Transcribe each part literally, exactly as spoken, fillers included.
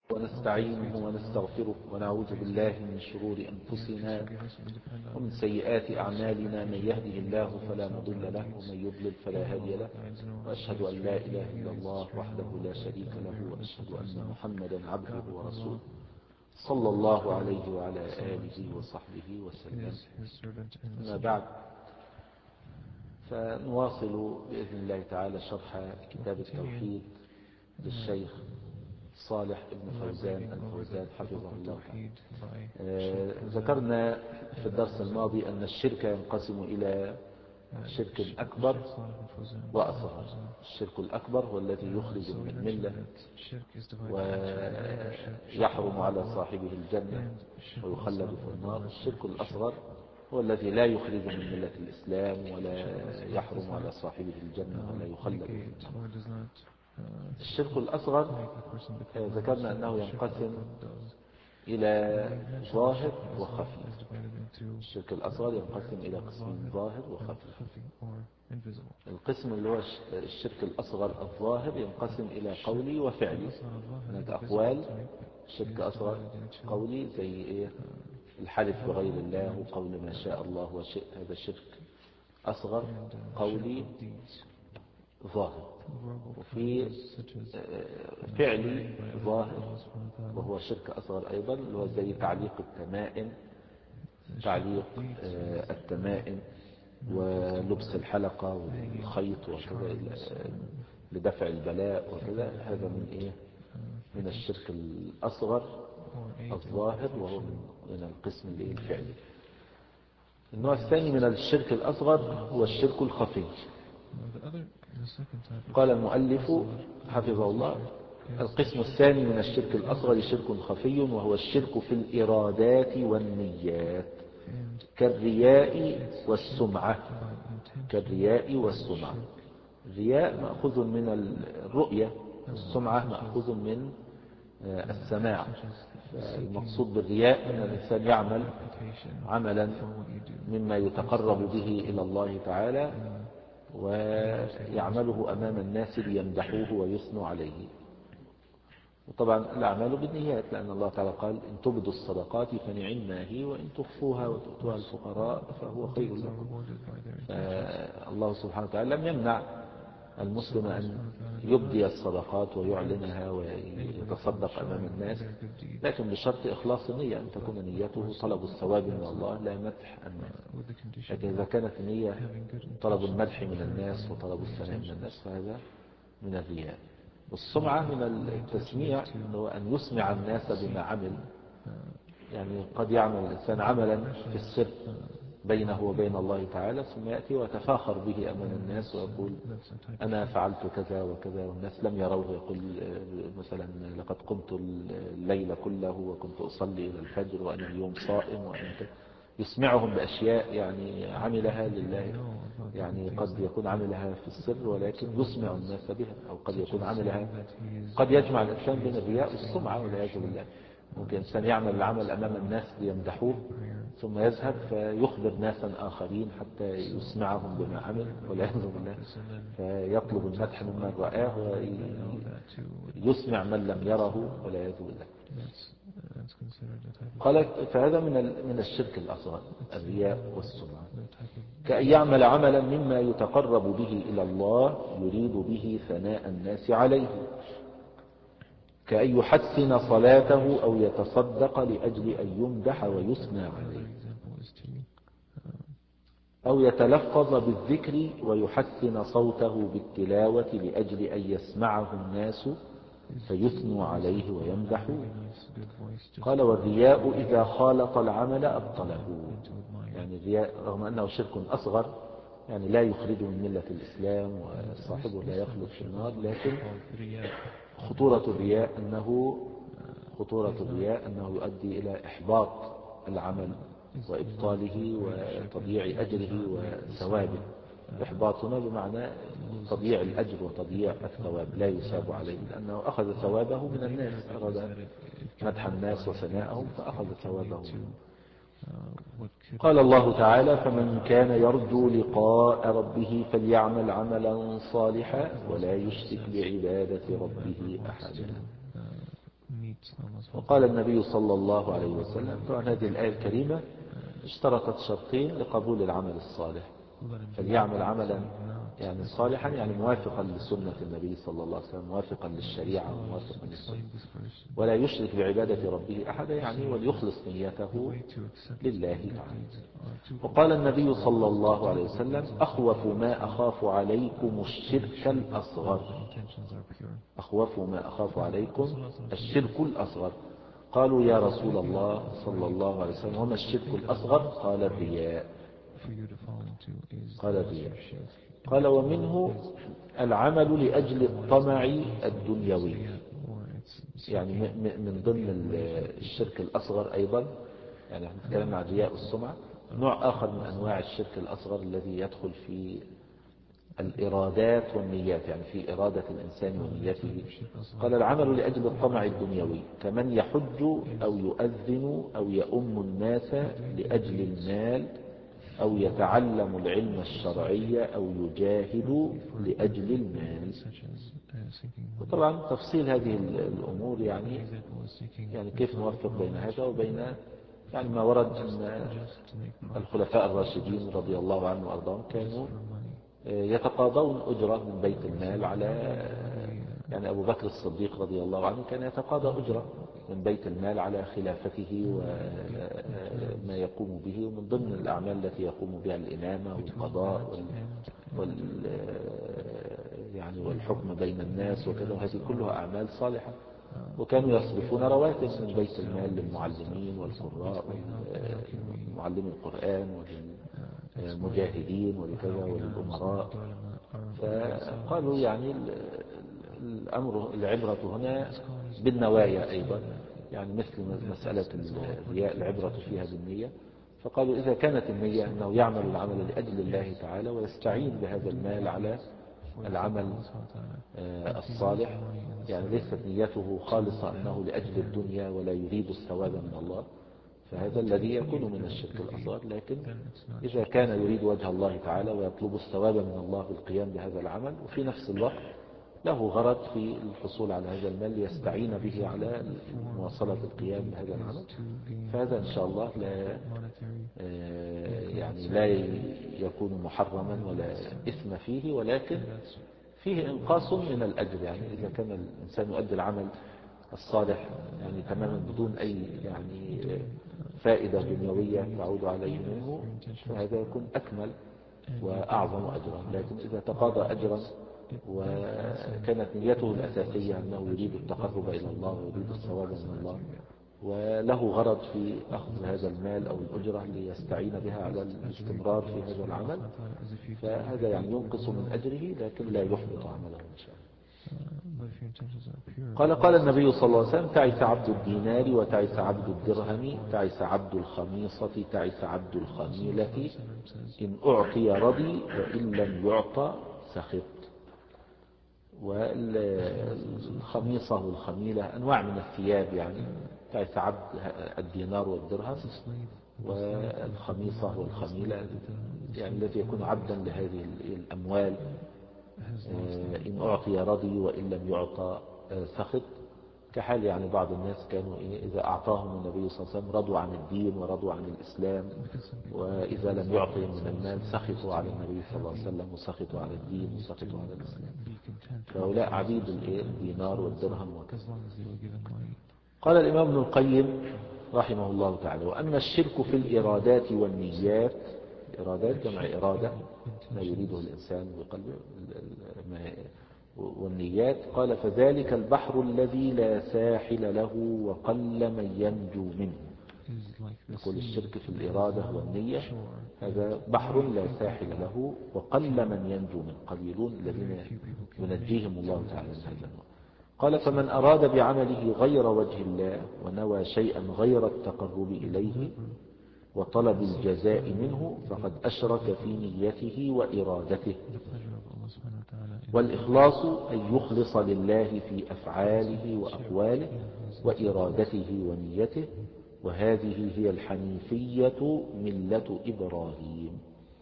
ونستعينه ونستغفره ونعوذ بالله من شرور أنفسنا ومن سيئات أعمالنا. من يهده الله فلا مضل له ومن يضلل فلا هادي له، وأشهد أن لا إله إلا الله وحده لا شريك له، وأشهد أن محمدا عبده ورسوله صلى الله عليه وعلى آله وصحبه وسلم. أما بعد، فنواصل بإذن الله تعالى شرح كتاب التوحيد للشيخ صالح ابن فوزان الفوزان حفظه الله. آه ذكرنا في الدرس الماضي أن الشرك ينقسم إلى شرك أكبر وأصغر. الشرك الأكبر هو الذي يخرج من الملة ويحرم على صاحبه الجنة ويخلد في النار. الشرك الأصغر هو الذي لا يخرج من ملة الإسلام ولا يحرم على صاحبه الجنة ولا يخلد في النار. الشرك الأصغر ذكرنا أنه ينقسم إلى ظاهر وخفي. الشرك الأصغر ينقسم إلى قسمين: ظاهر وخفي. القسم اللي هو الشرك الأصغر الظاهر ينقسم إلى قولي وفعلي. هناك أقوال شرك أصغر قولي زي إيه؟ الحلف بغير الله وقول ما شاء الله وشئ، هذا شرك أصغر قولي ظاهر. وفي فعلي ظاهر وهو شرك أصغر أيضا، اللي هو زي تعليق التمائم تعليق التمائم ولبس الحلقة والخيط وكذا لدفع البلاء وكذا. هذا من إيه؟ من الشرك الأصغر الظاهر، وهو من القسم الفعلي. النوع الثاني من الشرك الأصغر هو الشرك الخفي. قال المؤلف حفظه الله: القسم الثاني من الشرك الأصغر شرك خفي، وهو الشرك في الإرادات والنيات كالرياء والسمعة. كالرياء والسمعة. الرياء مأخوذ من الرؤية، السمعة مأخوذ من السماع. المقصود بالرياء أن الإنسان يعمل عملا مما يتقرب به إلى الله تعالى ويعمله أمام الناس ليمدحوه ويثنوا عليه. وطبعا الأعمال بالنيات، لأن الله تعالى قال: إن تبدوا الصدقات فنعما هي، وإن تخفوها وتؤتوها الفقراء فهو خير لكم. الله سبحانه وتعالى لم يمنع المسلم أن يبدي الصدقات ويعلنها ويتصدق أمام الناس، لكن بشرط إخلاص النية، أن تكون نيته طلب الثواب من الله لا مدح الناس. لكن إذا كانت النية طلب المدح من الناس وطلب الثناء من الناس فهذا من الرياء. والسمعة من التسميع، هو أن يسمع الناس بما عمل. يعني قد يعمل الإنسان عملا في السر بينه وبين الله تعالى، ثم يأتي ويتفاخر به أمام الناس ويقول: أنا فعلت كذا وكذا، والناس لم يروه. يقول مثلا: لقد قمت الليل كله وكنت أصلي إلى الفجر وأنا اليوم صائم، وأنا يسمعهم بأشياء يعني عملها لله. يعني قد يكون عملها في السر ولكن يسمع الناس بها، أو قد يكون عملها قد يجمع الإنسان بين الرياء والسمعة والعياذ بالله. ممكن الإنسان يعمل العمل أمام الناس ليمدحوه، ثم يذهب فيخبر ناسا آخرين حتى يسمعهم بما عمل والعياذ بالله، فيطلب المدح ممن رآه ويسمع من لم يره والعياذ بالله. قال: فهذا من من الشرك الأصغر الرياء والسمعة. كأن يعمل عملا مما يتقرب به إلى الله يريد به ثناء الناس عليه، كأن يحسن صلاته أو يتصدق لأجل أن يمدح ويثنى عليه، أو يتلفظ بالذكر ويحسن صوته بالتلاوة لأجل أن يسمعه الناس فيثنوا عليه ويمدحوه. قال: والرياء إذا خالط العمل أبطله. يعني الرياء رغم أنه شرك أصغر، يعني لا يخرج من ملة الإسلام وصاحبه لا يخلد في النار، لكن خطورة الرياء أنه خطورة الرياء أنه يؤدي إلى إحباط العمل وإبطاله وتضييع أجره وثوابه. إحباط هنا بمعنى تضييع الأجر وتضييع الثواب، لا يثاب عليه، لأنه أخذ ثوابه من الناس، أخذ مدح الناس وثناءهم فأخذ ثوابه. قال الله تعالى: فمن كان يرجو لقاء ربه فليعمل عملا صالحا ولا يشرك بعبادة ربه أحدا. وقال النبي صلى الله عليه وسلم، طبعا هذه الآية الكريمة اشترطت شرطين لقبول العمل الصالح، فليعمل عملا يعني صالحا يعني موافقا لسنة النبي صلى الله عليه وسلم، موافقا للشريعة وموافقا للسنة، ولا يشرك بعبادة ربه أحدا يعني وليخلص نيته لله تعالى. وقال النبي صلى الله عليه وسلم أخوف ما أخاف عليكم الشرك الأصغر، أخوف ما أخاف عليكم الشرك الأصغر. قالوا يا رسول الله صلى الله عليه وسلم وما الشرك الأصغر؟ قال الرياء، قال الرياء قال ومنه العمل لأجل الطمع الدنيوي، يعني من ضمن الشرك الأصغر أيضا، يعني احنا نتكلم عن الرياء والسمعة، نوع آخر من أنواع الشرك الأصغر الذي يدخل في الإرادات والنيات، يعني في إرادة الإنسان ونيته. قال العمل لأجل الطمع الدنيوي كمن يحج أو يؤذن أو يؤم الناس لأجل المال أو يتعلم العلم الشرعي أو يجاهد لأجل المال. وطبعا تفصيل هذه الأمور يعني يعني كيف نوفق بين هذا وبين يعني ما ورد أن الخلفاء الراشدين رضي الله عنهم وأرضاهم كانوا يتقاضون أجرة من بيت المال على، يعني أبو بكر الصديق رضي الله عنه كان يتقاضى أجرة من بيت المال على خلافته وما يقوم به، ومن ضمن الأعمال التي يقوم بها الإمامة والقضاء وال, وال يعني والحكم بين الناس وكذا، وهذه كلها أعمال صالحة. وكانوا يصرفون رواتب من بيت المال للمعلمين والقراء ومعلمي القرآن والمجاهدين ولكذا وللأمراء. فقالوا يعني الأمر العبرة هنا بالنوايا أيضا، يعني مثل مسألة الرياء العبرة فيها بالنية. فقالوا إذا كانت النية أنه يعمل العمل لأجل الله تعالى ويستعين بهذا المال على العمل الصالح، يعني ليست نيته خالصة أنه لأجل الدنيا ولا يريد الثواب من الله، فهذا الذي يكون من الشرك الأصغر. لكن إذا كان يريد وجه الله تعالى ويطلب الثواب من الله بالقيام بهذا العمل، وفي نفس الوقت له غرض في الحصول على هذا المال ليستعين به على مواصلة القيام بهذا العمل، فهذا إن شاء الله لا يعني لا يكون محرما ولا إثم فيه، ولكن فيه إنقاص من الأجر. يعني إذا كان الإنسان يؤدي العمل الصالح يعني تماما بدون أي يعني فائدة دنيوية تعود عليه منه، فهذا يكون أكمل وأعظم أجرا. لكن إذا تقاضى أجرا وكانت نيته الأساسية أنه يريد التقرب إلى الله ويريد الثواب من الله، وله غرض في أخذ هذا المال أو الأجرة ليستعين بها على الاستمرار في هذا العمل، فهذا يعني ينقص من أجره لكن لا يحبط عمله إن شاء الله. قال قال النبي صلى الله عليه وسلم تعس عبد الدينار وتعس عبد الدرهم تعس عبد الخميصة تعس عبد الخميلة، إن أعطي رضي وإن لم يعطى سخط. والخميصة والخميلة أنواع من الثياب، يعني تعس عبد الدينار والدرهم، والخميصة والخميلة يعني الذي يكون عبدا لهذه الأموال، إن أعطي رضي وإن لم يعطى سخط. كحال يعني بعض الناس كانوا إذا أعطاهم النبي صلى الله عليه وسلم رضوا عن الدين ورضوا عن الإسلام، وإذا لم يعطهم من المال سخطوا على النبي صلى الله عليه وسلم وسخطوا على الدين وسخطوا على الإسلام. فهؤلاء عبيد الدينار والدرهم وكذا. قال الإمام ابن القيم رحمه الله تعالى وأما الشرك في الإرادات والنيات، الإرادات جمع إرادة ما يريده الإنسان بقلبه، والنيات قال فذلك البحر الذي لا ساحل له وقل من ينجو منه. يقول الشرك في الإرادة والنية هذا بحر لا ساحل له وقل من ينجو منه، قليلون الذين ينجيهم الله تعالى من هذا النوع. قال فمن أراد بعمله غير وجه الله ونوى شيئا غير التقرب إليه وطلب الجزاء منه فقد أشرك في نيته وإرادته. والإخلاص أن يخلص لله في أفعاله وأقواله وإرادته ونيته، وهذه هي الحنيفية ملة إبراهيم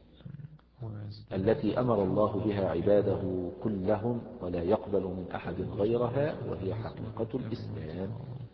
التي أمر الله بها عباده كلهم ولا يقبل من أحد غيرها، وهي حقيقة الإسلام.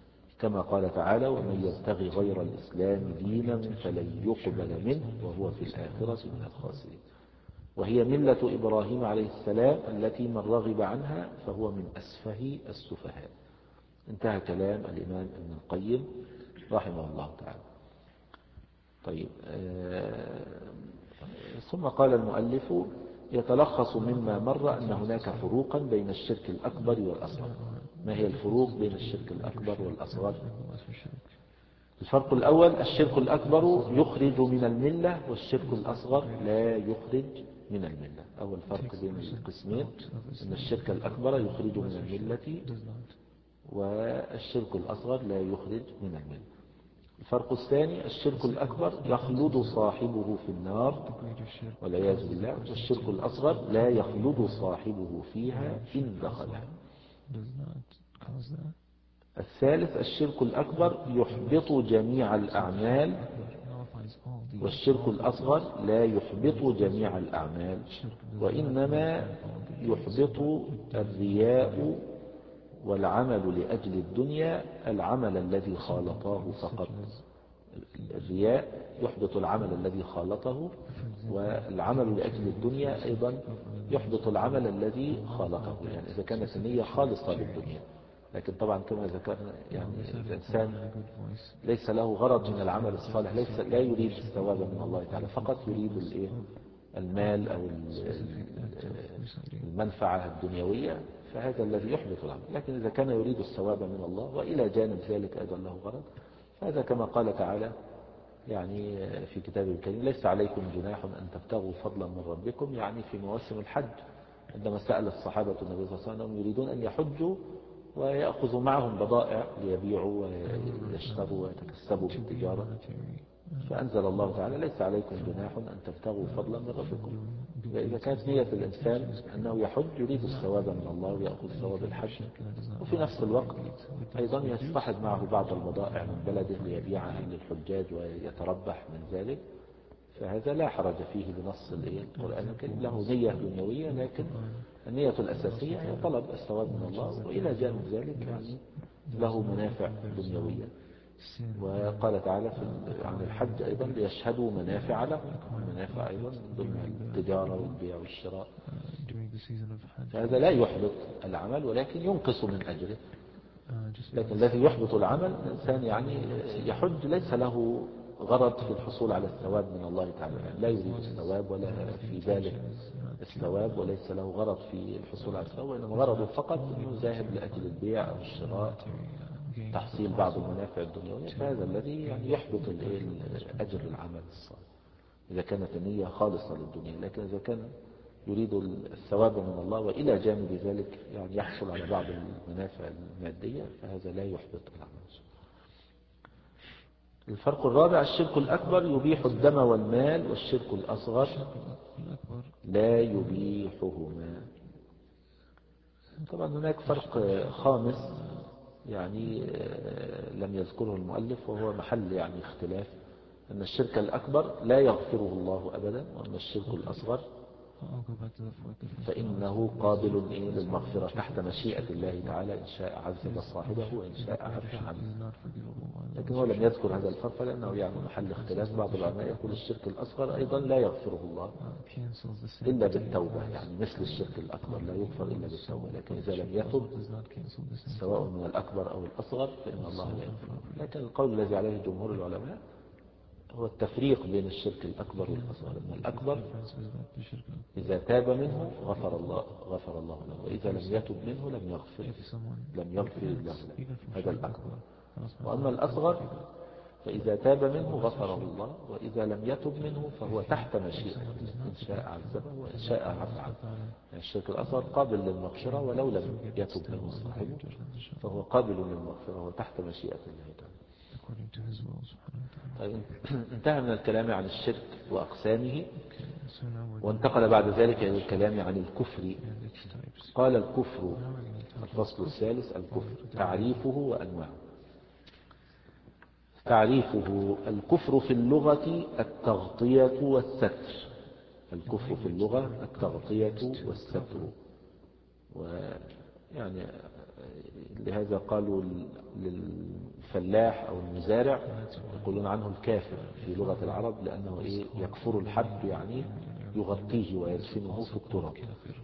كما قال تعالى ومن يبتغي غير الإسلام دينا فلن يقبل منه وهو في الآخرة من الخاسرين. وهي ملة إبراهيم عليه السلام التي من رغب عنها فهو من أسفه السفهاء. انتهى كلام الإمام ابن القيم رحمه الله تعالى. طيب آه ثم قال المؤلف يتلخص مما مر أن هناك فروقا بين الشرك الأكبر والأصغر. ما هي الفروق بين الشرك الأكبر والأصغر؟ الفرق الأول الشرك الأكبر يخرج من الملة والشرك الأصغر لا يخرج من الملة. أول فرق بين القسمين أن الشرك الأكبر يخرج من الملة والشرك الأصغر لا يخرج من الملة. الفرق الثاني الشرك الأكبر يخلد صاحبه في النار والعياذ بالله، والشرك الأصغر لا يخلد صاحبه فيها إن دخلها. الثالث الشرك الأكبر يحبط جميع الأعمال والشرك الأصغر لا يحبط جميع الأعمال، وإنما يحبط الرياء والعمل لأجل الدنيا العمل الذي خالطاه فقط. الرياء يحبط العمل الذي خالطه، والعمل لأجل الدنيا أيضا يحبط العمل الذي خالطه. يعني إذا كانت النية خالصة للدنيا، لكن طبعا كما ذكرنا يعني الإنسان ليس له غرض من العمل الصالح، ليس لا يريد الثواب من الله تعالى، فقط يريد الايه المال أو المنفعة الدنيوية، فهذا الذي يحبط العمل. لكن إذا كان يريد الثواب من الله وإلى جانب ذلك أيضا له غرض، فهذا كما قال تعالى يعني في كتابه الكريم ليس عليكم جناح أن تبتغوا فضلا من ربكم، يعني في مواسم الحج عندما سأل الصحابة النبي صلى الله عليه وسلم يريدون أن يحجوا ويأخذوا معهم بضائع ليبيعوا ويشتروا ويتكسبوا بالتجارة، فأنزل الله تعالى ليس عليكم جناح أن تبتغوا فضلا من ربكم. إذا كانت نية الإنسان أنه يحج يريد الثواب من الله ويأخذ ثواب الحج، وفي نفس الوقت أيضا يصطحب معه بعض البضائع من بلده ليبيعها للحجاج ويتربح من ذلك، فهذا لا حرج فيه بنص القرآن الكريم. له نية دنيوية، لكن النية الأساسية هي طلب الثواب من الله، وإلى جانب ذلك يعني له منافع دنيوية. وقال تعالى في عن الحج أيضا ليشهدوا منافع له، منافع أيضا ضمن التجارة والبيع والشراء، فهذا لا يحبط العمل ولكن ينقص من أجره. لكن الذي يحبط العمل الإنسان يعني يحج ليس له غرض في الحصول على الثواب من الله تعالى، يعني لا يريد الثواب ولا في ذلك الثواب، وليس له غرض في الحصول على الثواب، وإنما غرضه فقط أنه ذاهب لأجل البيع أو الشراء، تحصيل بعض المنافع الدنيوية، فهذا الذي يعني يحبط أجر العمل الصالح إذا كانت النية خالصة للدنيا. لكن إذا كان يريد الثواب من الله وإلى جانب ذلك يعني يحصل على بعض المنافع المادية، فهذا لا يحبط العمل. الفرق الرابع الشرك الأكبر يبيح الدم والمال، والشرك الأصغر لا يبيحهما. طبعا هناك فرق خامس يعني لم يذكره المؤلف، وهو محل يعني اختلاف، أن الشرك الأكبر لا يغفره الله أبدا، وأن الشرك الأصغر فإنه قابل للمغفرة تحت مشيئة الله تعالى، إن شاء عذب صاحبه وإن شاء عفى عنه. لكن هو لم يذكر هذا الفرق لأنه يعني محل اختلاف. بعض العلماء يقول الشرك الأصغر أيضا لا يغفره الله إلا بالتوبة، يعني مثل الشرك الأكبر لا يغفر إلا بالتوبة، لكن إذا لم يتب سواء من الأكبر أو الأصغر فإن الله لا يغفره. لكن القول الذي عليه جمهور العلماء هو التفريق بين الشرك الأكبر والأصغر، أن الأكبر إذا تاب منه غفر الله غفر الله له، وإذا لم يتب منه لم يغفر لم يغفر الله له، هذا الأكبر. وأما الأصغر فإذا تاب منه غفره الله، وإذا لم يتب منه فهو تحت مشيئته، إن شاء عذبه وإن شاء عفى عنه. يعني الشرك الأصغر قابل للمغفرة ولو لم يتب منه صاحبه فهو قابل للمغفرة وتحت مشيئة الله تعالى. طيب انتهى من الكلام عن الشرك وأقسامه، وانتقل بعد ذلك إلى الكلام عن الكفر. قال الكفر الفصل الثالث الكفر تعريفه وأنواعه. تعريفه الكفر في اللغة التغطية والستر. الكفر في اللغة التغطية والستر، ويعني لهذا قالوا الفلاح أو المزارع يقولون عنه الكافر في لغة العرب، لأنه إيه يكفر الحب، يعني يغطيه ويدفنه في التراب.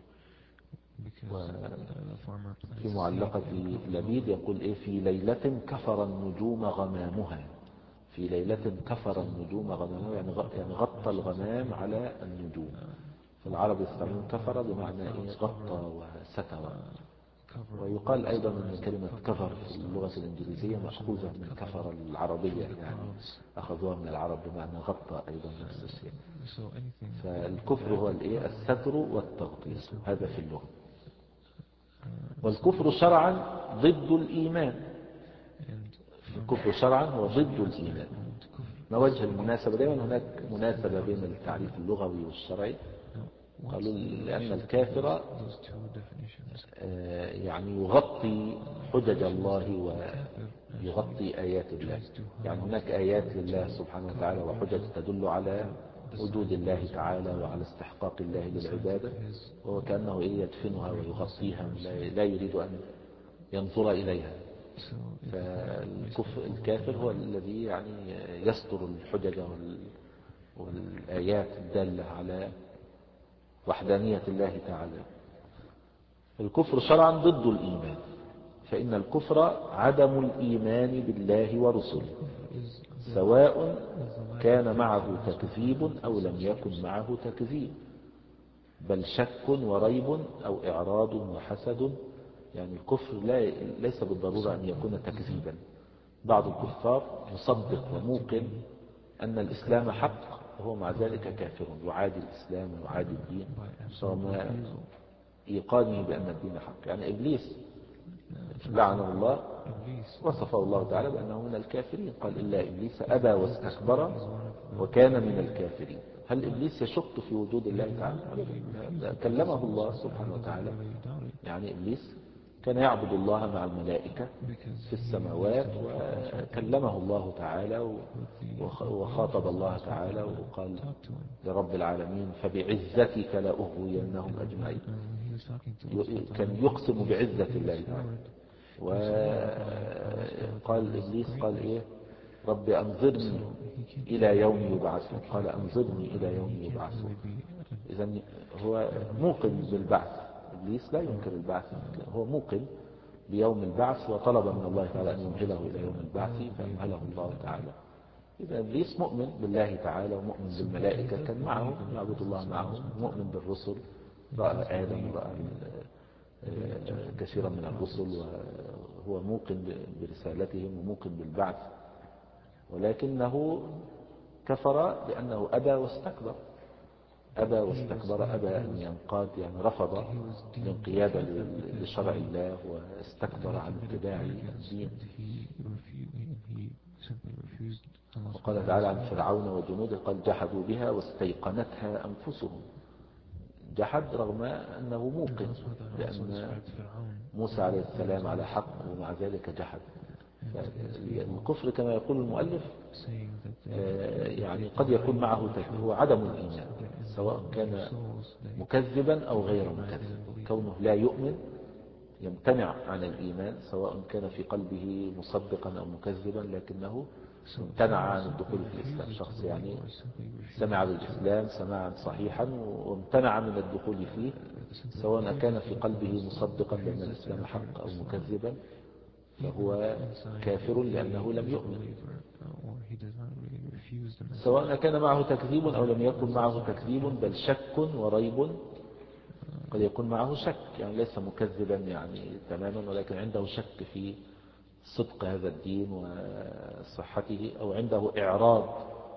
وفي معلقة لبيد يقول إيه في ليلة كفر النجوم غمامها، في ليلة كفر النجوم غمامها، يعني يعني غطى الغمام على النجوم. فالعرب يستعملون كفر بمعنى إيه غطى وستر. ويقال أيضا أن كلمة كفر في اللغة الإنجليزية مأخوذة من كفر العربية، يعني أخذوها من العرب بمعنى غطى أيضا نفس الشيء. فالكفر هو الإيه الستر والتغطية، هذا في اللغة. والكفر شرعا ضد الإيمان، الكفر شرعا هو ضد الإيمان. ما وجه المناسبة؟ دائما هناك مناسبة بين التعريف اللغوي والشرعي. قالوا لأن الكافر يعني يغطي حجج الله ويغطي آيات الله، يعني هناك آيات لله سبحانه وتعالى وحجج تدل على وجود الله تعالى وعلى استحقاق الله للعبادة، وكأنه إيه يدفنها ويغطيها، لا يريد أن ينظر إليها. فالكافر هو الذي يعني يستر الحجج والآيات الدالة على وحدانية الله تعالى. الكفر شرعا ضد الإيمان، فإن الكفر عدم الإيمان بالله ورسله، سواء كان معه تكذيب أو لم يكن معه تكذيب، بل شك وريب أو إعراض وحسد. يعني الكفر لا ليس بالضرورة أن يكون تكذيبا. بعض الكفار مصدق وموقن أن الإسلام حق وهو مع ذلك كافر، يعادي الإسلام ويعادي الدين رغم إيقانه بأن الدين حق. يعني إبليس لعنه الله وصفه الله تعالى بأنه من الكافرين، قال إلا إبليس أبى واستكبر وكان من الكافرين. هل إبليس يشك في وجود الله تعالى؟ كلمه الله سبحانه وتعالى. يعني إبليس كان يعبد الله مع الملائكة في السماوات، وكلمه الله تعالى وخاطب الله تعالى وقال لرب العالمين فبعزتك لأغوينهم أجمعين. كان يقسم بعزة الله تعالى. وقال إبليس قال إيه رب أنظرني إلى يوم يبعثون، قال أنظرني إلى يوم يبعثون. إذن هو موقن بالبعث. إبليس لا ينكر البعث، هو موقن بيوم البعث وطلب من الله تعالى أن يمهله إلى يوم البعث فأمهله الله تعالى. إذا إبليس مؤمن بالله تعالى ومؤمن بالملائكة، كان معه يعبد الله معهم، مؤمن بالرسل، رأى آدم ورأى كثيرا من الرسل وهو موقن برسالتهم وموقن بالبعث، ولكنه كفر لأنه أبى واستكبر. أبى واستكبر، أبى أن ينقاد، يعني رفض الانقياد لشرع الله واستكبر عن اتباع الدين. وقال تعالى عن فرعون وجنوده قال جحدوا بها واستيقنتها أنفسهم. جحد رغم أنه موقن لأن موسى عليه السلام على حق ومع ذلك جحد. الكفر كما يقول المؤلف يعني قد يكون معه هو عدم الإيمان، سواء كان مكذبا أو غير مكذب. كونه لا يؤمن يمتنع عن الإيمان، سواء كان في قلبه مصدقا أو مكذبا، لكنه امتنع عن الدخول في الإسلام. شخص يعني سمع بالإسلام سماعا صحيحا وامتنع من الدخول فيه، سواء كان في قلبه مصدقا بأن الإسلام حق أو مكذبا، فهو كافر لأنه لم يؤمن، سواء كان معه تكذيب أو لم يكن معه تكذيب، بل شك وريب. قد يكون معه شك، يعني ليس مكذبا يعني تماما، ولكن عنده شك في صدق هذا الدين وصحته، أو عنده إعراض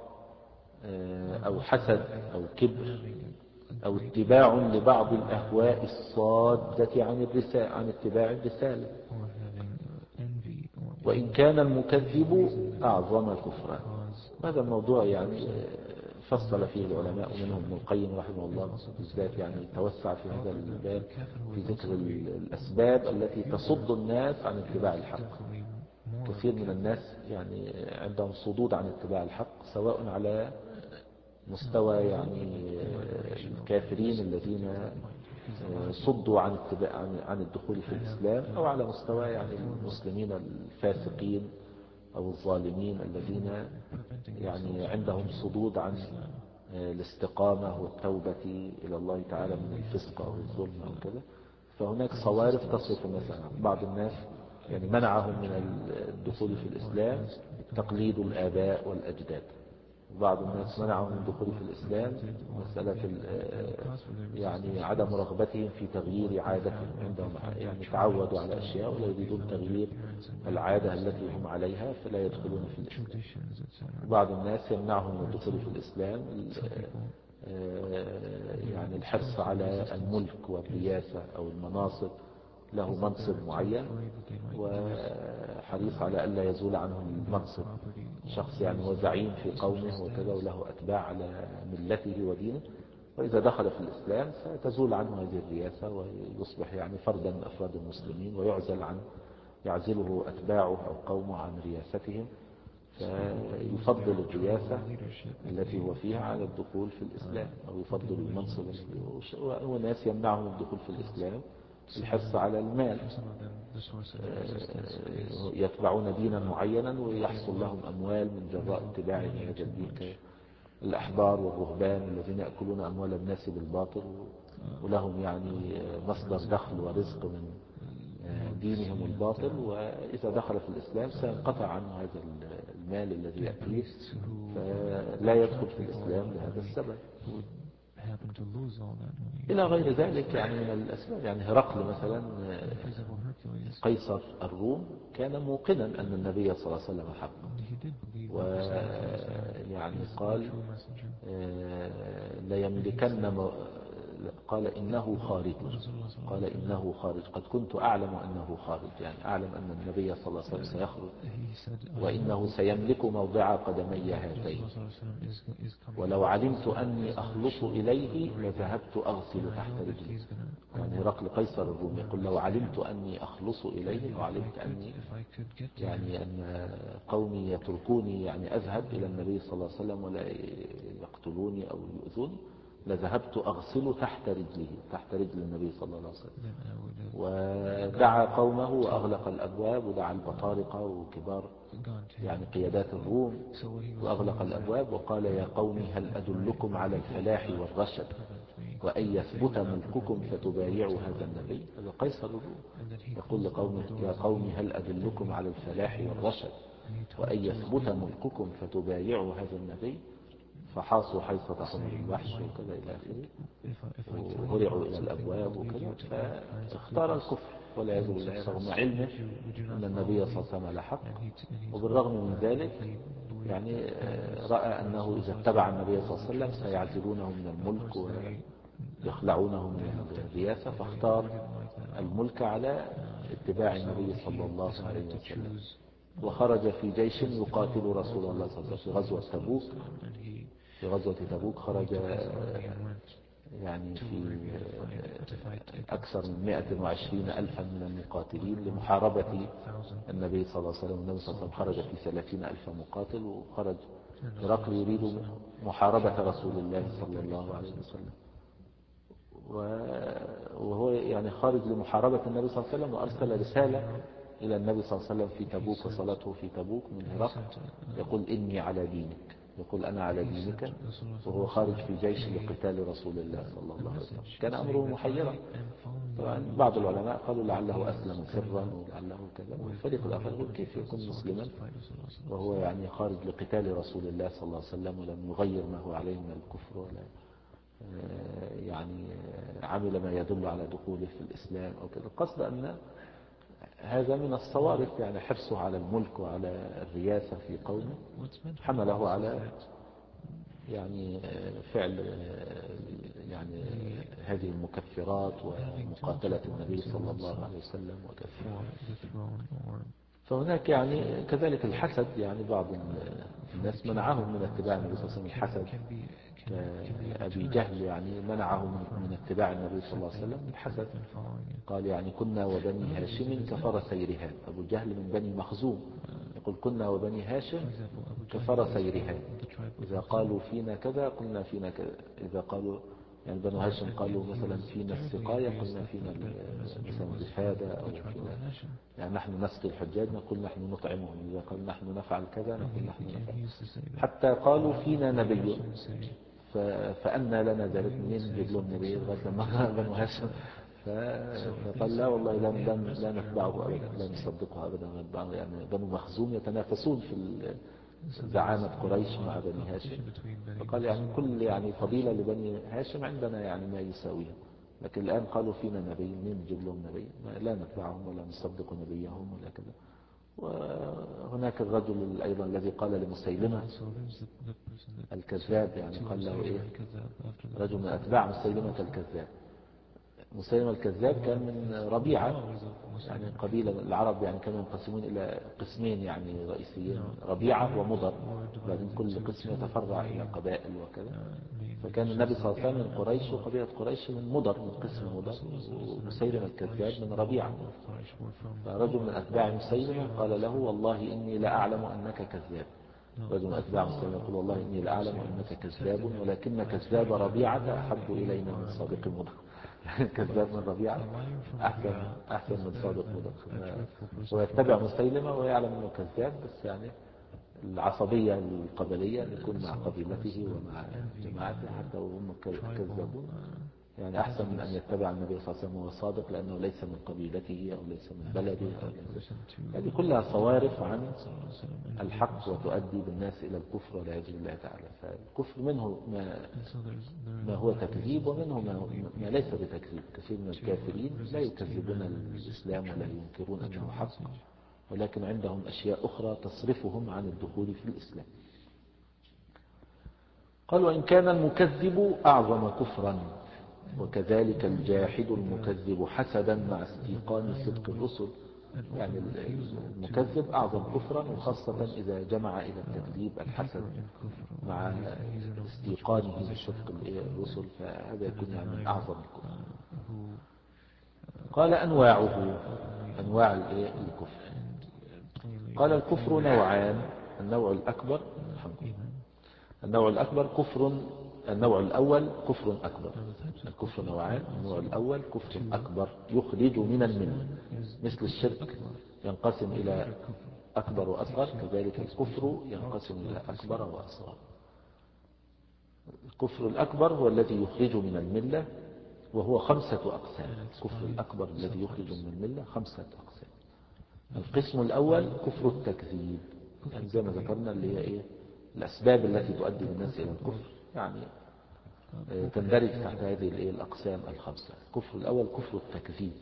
أو حسد أو كبر أو اتباع لبعض الأهواء الصادة عن الرسالة، عن اتباع الرسالة. وإن كان المكذب أعظم كفرا. هذا الموضوع يعني فصل فيه العلماء، ومنهم ابن القيم رحمه الله بالذات يعني توسع في هذا الباب في ذكر الأسباب التي تصد الناس عن اتباع الحق. كثير من الناس يعني عندهم صدود عن اتباع الحق، سواء على مستوى يعني الكافرين الذين صدوا عن اتباع عن الدخول في الإسلام، أو على مستوى يعني المسلمين الفاسقين أو الظالمين الذين يعني عندهم صدود عن الاستقامة والتوبة إلى الله تعالى من الفسق أو الظلم أو كذا. فهناك صوارف تصرف الناس عنها. بعض الناس يعني منعهم من الدخول في الإسلام تقليد الآباء والأجداد، بعض الناس منعهم من الدخول في الإسلام مسألة يعني عدم رغبتهم في تغيير عادتهم، عندهم يعني تعودوا على أشياء ولا يريدون تغيير العادة التي هم عليها فلا يدخلون في الإسلام. بعض الناس يمنعهم من الدخول في الإسلام يعني الحرص على الملك والرياسة أو المناصب، له منصب معين وحريص على ألا يزول عنه المنصب، شخص يعني هو زعيم في قومه وكذا وله أتباع على ملته ودينه، وإذا دخل في الإسلام ستزول عنه هذه الرياسة ويصبح يعني فردا من أفراد المسلمين ويعزل عن يعزله أتباعه أو قومه عن رياستهم، فيفضل الرياسة التي هو فيها على الدخول في الإسلام، أو يفضل المنصب. وناس يمنعهم الدخول في الإسلام الحرص على المال، يتبعون دينا معينا ويحصل لهم أموال من جراء اتباع هذا الدين، كالأحبار والرهبان الذين يأكلون أموال الناس بالباطل ولهم يعني مصدر دخل ورزق من دينهم الباطل، وإذا دخل في الإسلام سينقطع عنه هذا المال الذي يأتيه فلا يدخل في الإسلام لهذا السبب إلى غير ذلك يعني من الأسباب. يعني هرقل مثلا قيصر الروم كان موقنا أن النبي صلى الله عليه وسلم حق، ويعني قال لا يملكن، قال إنه خارج، قال إنه خارج، قد كنت أعلم أنه خارج، يعني أعلم أن النبي صلى الله عليه وسلم سيخرج وإنه سيملك موضع قدمي هاتين، ولو علمت أني أخلص إليه لذهبت أغسل تحت رجلي. يعني هرقل قيصر الروم يقول لو علمت أني أخلص إليه، لو علمت أني يعني أن قومي يتركوني يعني أذهب إلى النبي صلى الله عليه وسلم ولا يقتلوني أو يؤذوني لذهبت أغسل تحت رجله، تحت رجل النبي صلى الله عليه وسلم. ودعا قومه وأغلق الأبواب ودعا البطارقة وكبار يعني قيادات الروم وأغلق الأبواب وقال يا قوم هل أدلكم على الفلاح والرشد وأن يثبت ملككم فتبايعوا هذا النبي. هذا قيصر الروم يقول لقومه يا قوم هل أدلكم على الفلاح والرشد وأن يثبت ملككم فتبايعوا هذا النبي. فحاصوا حيصة حمر الوحش وكذا إلى آخره، وهرعوا إلى الأبواب وكذا، فاختار الكفر والعياذ بالله رغم علمه أن النبي صلى الله عليه وسلم لحق. وبالرغم من ذلك يعني رأى أنه إذا اتبع النبي صلى الله عليه وسلم سيعزلونه من الملك ويخلعونه من الرياسة، فاختار الملك على اتباع النبي صلى الله عليه وسلم. وخرج في جيش يقاتل رسول الله صلى الله عليه وسلم في غزوة تبوك. في غزوة تبوك خرج يعني في أكثر من مئة وعشرين ألفا من المقاتلين لمحاربة النبي صلى الله عليه وسلم. النبي صلى الله عليه وسلم خرج في ثلاثين ألف مقاتل، وخرج هرقل يريد محاربة رسول الله صلى الله عليه وسلم، وهو يعني خارج لمحاربة النبي صلى الله عليه وسلم. وأرسل رسالة إلى النبي صلى الله عليه وسلم في تبوك وصلاته في تبوك من هرقل يقول إني على دينك، يقول أنا على دينك، وهو خارج في جيش لقتال رسول الله صلى الله عليه وسلم. كان أمره محيرا. طبعا بعض العلماء قالوا لعله أسلم سرا ولعله كذا، والفريق الآخر يقول كيف يكون مسلما وهو يعني خارج لقتال رسول الله صلى الله عليه وسلم ولم يغير ما هو عليه من الكفر ولا يعني عمل ما يدل على دخوله في الإسلام أو كذا. قصد أن هذا من الصوارف، يعني حرصه على الملك وعلى الرياسة في قومه حمله على يعني فعل يعني هذه المكفرات ومقاتلة النبي صلى الله عليه وسلم وكذا. فهناك يعني كذلك الحسد، يعني بعض الناس منعهم من اتباع النبي صلى الله عليه وسلم. الحسد أبي جهل يعني منعه من اتباع النبي صلى الله عليه وسلم الحسد. قال يعني كنا وبني هاشم كفرسي رهان. أبو جهل من بني مخزوم يقول كنا وبني هاشم كفرسي رهان، إذا قالوا فينا كذا قلنا فينا كذا، إذا قالوا يعني بنو هاشم قالوا مثلا فينا السقاية، قلنا فينا مثلا الرفادة، أو فينا يعني نحن نسقي الحجاج نقول نحن نطعمهم، إذا قال نحن نفعل كذا نقول نحن نفعل. حتى قالوا فينا نبي، فأنا لنا ذلك، منين نجيب لهم نبي لغاية لما بنو هاشم، فقال لا والله لا لا نتبعه أبدا، لا نصدقه أبدا نتبعه. يعني بنو مخزوم يتنافسون في زعامة قريش مع بني هاشم، فقال يعني كل يعني فضيلة لبني هاشم عندنا يعني ما يساويها، لكن الآن قالوا فينا نبي، منين نجيب لهم نبي؟ لا نتبعهم ولا نصدق نبيهم ولا كذا. وهناك الرجل أيضا الذي قال لمسيلمة الكذاب، يعني قال له إيه، رجل من أتباع مسيلمة الكذاب. مسيلمة الكذاب كان من ربيعة، يعني قبيلة العرب يعني كانوا ينقسمون إلى قسمين يعني رئيسيين، ربيعة ومضر، بعدين كل قسم يتفرع إلى قبائل وكذا. فكان النبي صلى الله عليه وسلم من قريش، وقبيلة قريش من مضر، من قسم مضر، ومسيلمة الكذاب من ربيعة. فرجل من أتباع مسيلمة قال له والله إني لأعلم أنك كذاب. رجل من أتباع مسيلمة يقول والله إني لأعلم أنك كذاب، ولكن كذاب ربيعة أحب إلينا من صادق مضر. كذاب من ربيعة أحسن أحسن من صادق مضر. ويتبع مسيلمة ويعلم أنه كذاب، بس يعني العصبية القبلية يكون مع قبيلته ومع جماعته حتى وهم كذابون، يعني أحسن من أن يتبع النبي صلى الله عليه وسلم وهو صادق، لأنه ليس من قبيلته أو ليس من بلده أو ليس. هذه كلها صوارف عن الحق وتؤدي بالناس إلى الكفر والعياذ بالله تعالى. فالكفر منه ما, ما هو تكذيب، ومنه ما, ما ليس بتكذيب. كثير من الكافرين لا يكذبون الإسلام ولا ينكرون أنه حق، ولكن عندهم أشياء أخرى تصرفهم عن الدخول في الإسلام. قال وإن كان المكذب أعظم كفرا، وكذلك الجاحد المكذب حسدا مع استيقان صدق الرسل. يعني المكذب أعظم كفرا، وخاصة إذا جمع إلى التكذيب الحسد مع استيقانه بصدق الرسل، فهذا يكون يعني من أعظم الكفر. قال أنواعه، أنواع الكفر. قال الكفر نوعان، النوع الأكبر النوع الأكبر كفر النوع الأول كفر أكبر. الكفر نوعان، النوع الأول كفر أكبر يخرج من الملة، مثل الشرك ينقسم إلى أكبر وأصغر، كذلك الكفر ينقسم إلى أكبر وأصغر. الكفر الأكبر هو الذي يخرج من الملة، وهو خمسة أقسام. الكفر الأكبر الذي يخرج من الملة خمسة أقسام. القسم الأول كفر التكذيب، يعني زي ما ذكرنا اللي هي إيه الأسباب التي تؤدي الناس إلى الكفر، يعني تندرج تحت هذه الأقسام الخمسة. الكفر الأول كفر التكذيب،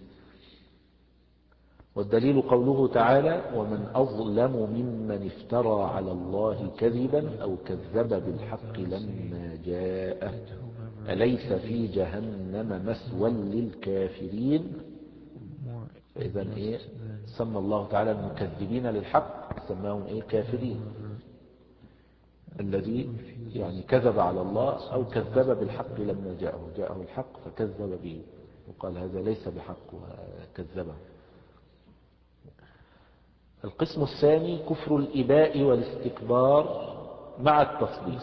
والدليل قوله تعالى ومن أظلم ممن افترى على الله كذبا أو كذب بالحق لما جاءه أليس في جهنم مثوى للكافرين. فإذا إيه سمى الله تعالى المكذبين للحق سماهم إيه كافرين، الذي يعني كذب على الله أو كذب بالحق لما جاءه جاءه الحق فكذب به وقال هذا ليس بحق وكذبه. القسم الثاني كفر الإباء والاستكبار مع التصديق.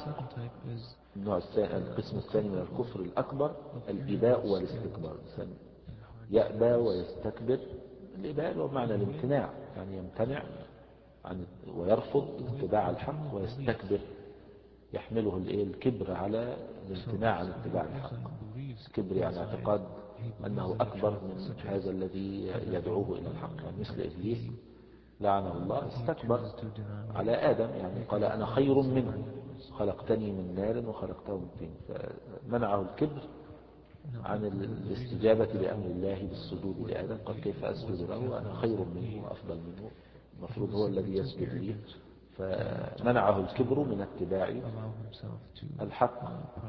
القسم الثاني من الكفر الأكبر الإباء والاستكبار، الإنسان يأبى ويستكبر. الإباء هو معنى الامتناع، يعني يمتنع عن ويرفض اتباع الحق، ويستكبر يحمله الكبر على الامتناع عن اتباع الحق. الكبر يعني اعتقاد أنه أكبر من هذا الذي يدعوه إلى الحق، يعني مثل إبليس لعنه الله استكبر على آدم، يعني قال أنا خير منه خلقتني من نار وخلقته من طين، فمنعه الكبر عن الاستجابة لأمر الله بالسجود لآدم. قال كيف أسجد له وأنا خير منه وأفضل منه، المفروض هو الذي يسجد لي، فمنعه الكبر من اتباع الحق.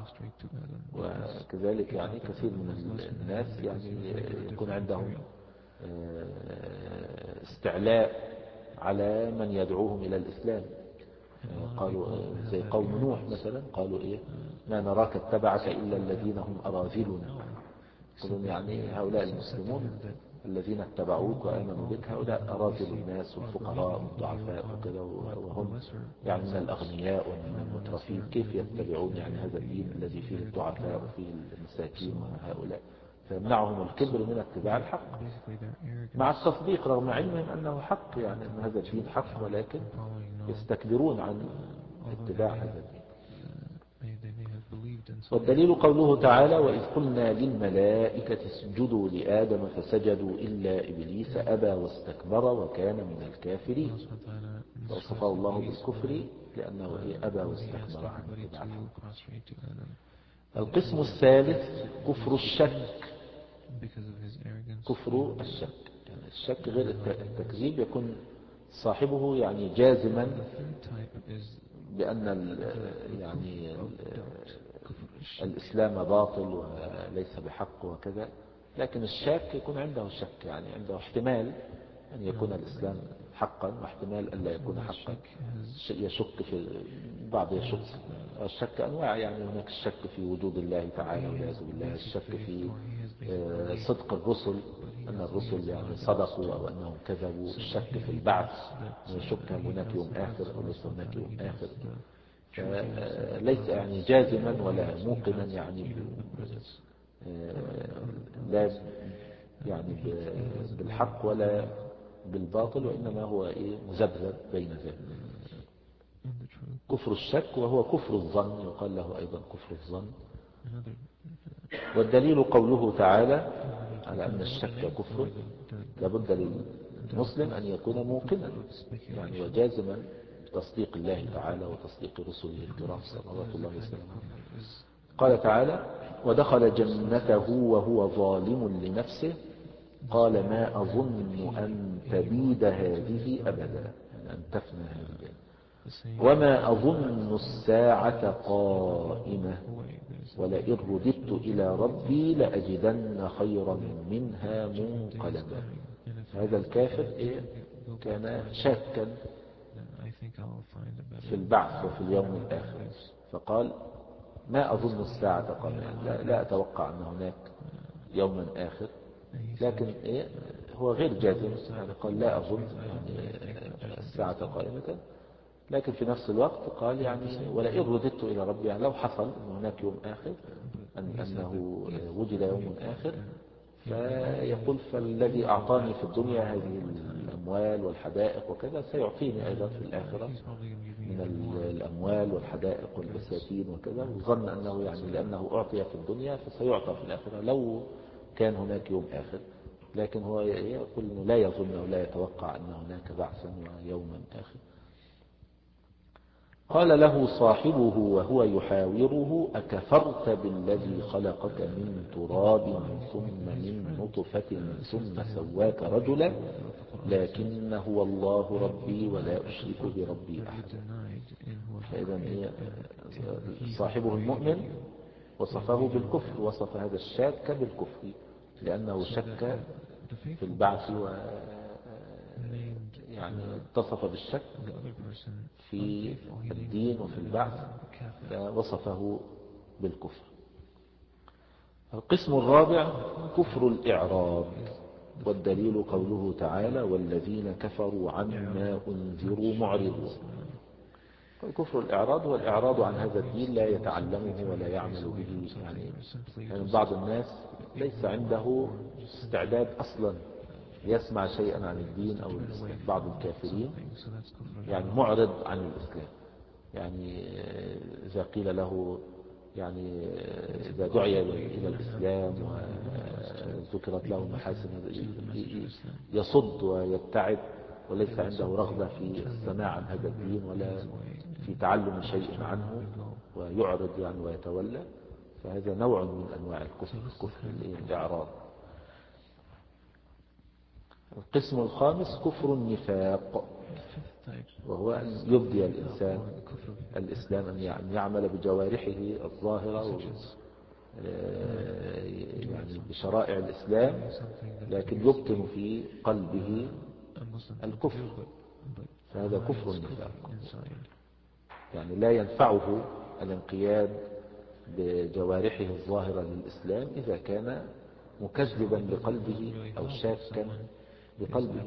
وكذلك يعني كثير من الناس يعني يكون عندهم استعلاء على من يدعوهم إلى الإسلام. قالوا زي قوم نوح مثلا، قالوا إيه ما نراك اتبعك إلا الذين هم أراذلنا. قالوا يعني هؤلاء المسلمون الذين اتبعوك وآمنوا بك هؤلاء أراذل الناس والفقراء والضعفاء وكذا، وهم يعني من الأغنياء ومن المترفين، كيف يتبعون يعني هذا الدين الذي فيه الضعفاء وفيه المساكين وهؤلاء؟ فيمنعهم الكبر من اتباع الحق مع التصديق رغم علمهم أنه حق، يعني أن هذا الدين حق، ولكن يستكبرون عن اتباع هذا الدين. والدليل قوله تعالى: وإذ قلنا للملائكة اسجدوا لآدم فسجدوا إلا إبليس أبى واستكبر وكان من الكافرين. وصفه الله بالكفر لأنه أبى واستكبر عن اتباع الحق. القسم الثالث كفر الشك. كفر الشك يعني الشك غير التكذيب، يكون صاحبه يعني جازما بأن يعني الإسلام باطل وليس بحق وكذا، لكن الشاك يكون عنده شك، يعني عنده احتمال أن يكون الإسلام حقا واحتمال أن لا يكون حقا، يشك في بعض يشك. الشك أنواع، يعني هناك الشك في وجود الله تعالى والعياذ بالله، الشك في صدق الرسل أن الرسل يعني صدقوا أو أنهم كذبوا، الشك في البعث يشك هل هناك يوم آخر أو ليس هناك يوم آخر. ليس يعني جازما ولا موقنا يعني لا يعني بالحق ولا بالباطل، وإنما هو إيه مذبذب بين ذلك. كفر الشك وهو كفر الظن، يقال له أيضا كفر الظن. والدليل قوله تعالى على أن الشك كفر، لابد للمسلم أن يكون موقنا يعني وجازما بتصديق الله تعالى وتصديق رسله الكرام صلوات الله وسلامه. قال تعالى: ودخل جنته وهو ظالم لنفسه قال ما أظن أن تبيد هذه أبدا، أن تفنى هذه، وما أظن الساعة قائمة ولئن رددت إلى ربي لأجدن خيرا منها منقلبا. هذا الكافر إيه؟ كان شاكا في البعث وفي اليوم الآخر، فقال ما أظن الساعة قائمة، يعني لا, لا أتوقع أن هناك يوما آخر، لكن إيه هو غير جازم، يعني قال لا أظن يعني الساعة قائمة، لكن في نفس الوقت قال يعني ولئن رددت إلى ربي، يعني لو حصل أن هناك يوم آخر، أن أنه وجد يوم آخر، فيقول فالذي أعطاني في الدنيا هذه الأموال والحدائق وكذا سيعطيني أيضا في الآخرة من الأموال والحدائق والبساتين وكذا، وظن أنه يعني لأنه أعطي في الدنيا فسيعطى في الآخرة لو كان هناك يوم آخر، لكن هو يقول أنه لا يظن ولا يتوقع أن هناك بعثا ويوما آخر. قال له صاحبه وهو يحاوره أكفرت بالذي خلقك من تراب ثم من نطفة ثم سواك رجلا لكن هو الله ربي ولا أشرك بربي أحدا. فإذا صاحبه المؤمن وصفه بالكفر، وصف هذا الشاك بالكفر لأنه شك في البعث و يعني اتصف بالشك في الدين وفي البعث فوصفه بالكفر. القسم الرابع كفر الإعراض. والدليل قوله تعالى والذين كفروا عما أنذروا معرضون. كفر الإعراض هو الإعراض عن هذا الدين، لا يتعلمه ولا يعمل به. يعني, يعني بعض الناس ليس عنده استعداد أصلا يسمع شيئا عن الدين أو الإسلام. بعض الكافرين يعني معرض عن الإسلام، يعني إذا قيل له يعني إذا دعي إلى الإسلام وذكرت له محاسن يصد ويبتعد وليس عنده رغبة في السماع عن هذا الدين ولا في تعلم شيء عنه ويعرض يعني ويتولى، فهذا نوع من أنواع الكفر، كفر الإعراض. القسم الخامس كفر النفاق، وهو أن يبدي الإنسان الإسلام، أن يعمل بجوارحه الظاهرة يعني بشرائع الإسلام، لكن يبطن في قلبه الكفر، فهذا كفر النفاق. يعني لا ينفعه الانقياد بجوارحه الظاهرة للإسلام إذا كان مكذبا بقلبه أو شاكا بقلبه.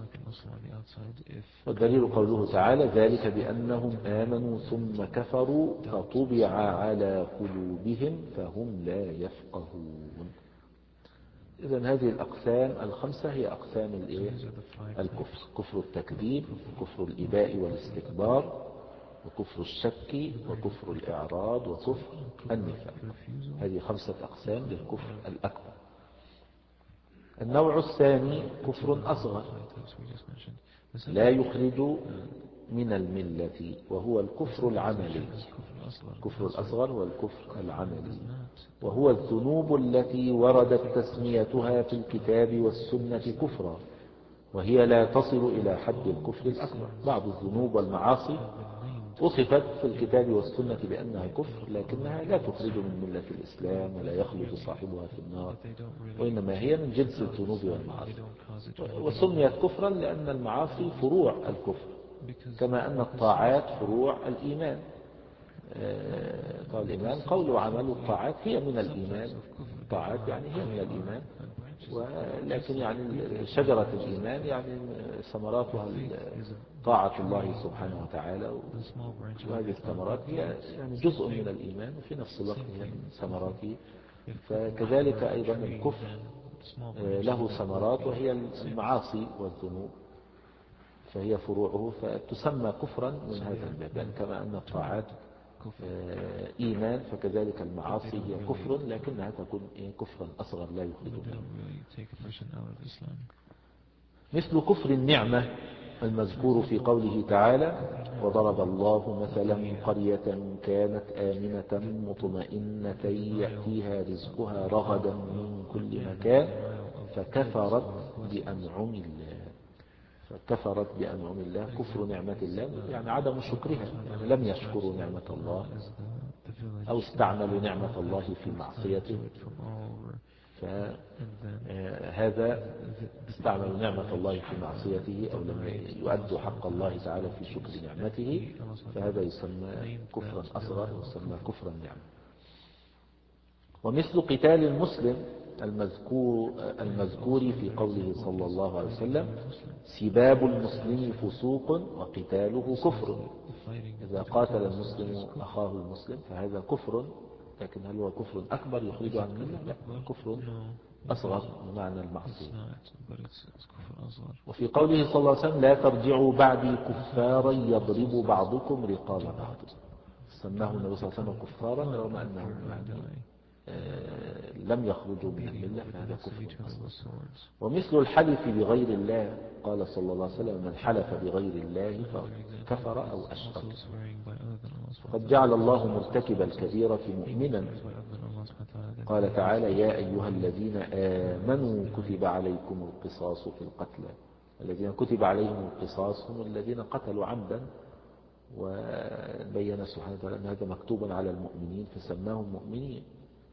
والدليل قوله تعالى ذلك بأنهم آمنوا ثم كفروا فطبع على قلوبهم فهم لا يفقهون. إذن هذه الأقسام الخمسة هي أقسام الكفر: كفر التكذيب، وكفر الإباء والاستكبار، وكفر الشك، وكفر الإعراض، وكفر النفاق. هذه خمسة أقسام للكفر الأكبر. النوع الثاني كفر أصغر لا يخرج من الملة، وهو الكفر العملي. الكفر الأصغر هو الكفر العملي، وهو الذنوب التي وردت تسميتها في الكتاب والسنة كفرا، وهي لا تصل إلى حد الكفر الأكبر. بعض الذنوب والمعاصي وصفت في الكتاب والسنة بأنها كفر، لكنها لا تخرج من ملة الإسلام ولا يخلد صاحبها في النار، وإنما هي من جنس الذنوب والمعاصي. وسميت كفرا لأن المعاصي فروع الكفر، كما أن الطاعات فروع الإيمان. قال الإيمان قول وعمل، الطاعات هي من الإيمان، الطاعات يعني هي من الإيمان، ولكن يعني شجرة الإيمان يعني ثمراتها طاعة الله سبحانه وتعالى، وهذه الثمرات هي يعني جزء من الإيمان وفي نفس الوقت هي من ثمراته. فكذلك أيضا الكفر له ثمرات وهي المعاصي والذنوب، فهي فروعه فتسمى كفرا من هذا الباب. يعني كما أن الطاعات إيمان فكذلك المعاصي هي كفر، لكنها تكون كفرا أصغر لا يخرج منه. مثل كفر النعمة المذكور في قوله تعالى وضرب الله مثلا قرية كانت آمنة مطمئنة يأتيها رزقها رغدا من كل مكان فكفرت بأنعم الله. فكفرت بأنعم الله كفر نعمة الله، يعني عدم شكرها، يعني لم يشكروا نعمة الله أو استعملوا نعمة الله في معصيته، فهذا استعملوا نعمة الله في معصيته أو لم يؤدوا حق الله تعالى في شكر نعمته، فهذا يسمى كفرا أصغر ويسمى كفرا نعمة. ومثل قتال المسلم المذكور, المذكور في قوله صلى الله عليه وسلم سباب المسلم فسوق وقتاله كفر. إذا قاتل المسلم أخاه المسلم فهذا كفر، لكن هل هو كفر أكبر يخرج عن الملة؟ لا، كفر أصغر بمعنى المعصية. وفي قوله صلى الله عليه وسلم لا ترجعوا بعدي كفارا يضرب بعضكم رقاب بعض، سماه النبي صلى الله عليه وسلم كفارا رغم أنهم يعني آه لم يخرجوا من الملة، فهذا كفر أصغر. ومثل الحلف بغير الله قال صلى الله عليه وسلم من حلف بغير الله فكفر أو أشرك. قد جعل الله مرتكب الكبيرة مؤمنا، قال تعالى يا أيها الذين آمنوا كتب عليكم القصاص في القتلى. الذين كتب عليهم القصاص هم الذين قتلوا عمدا، وبين سبحانه وتعالى أن هذا مكتوب على المؤمنين فسماهم مؤمنين.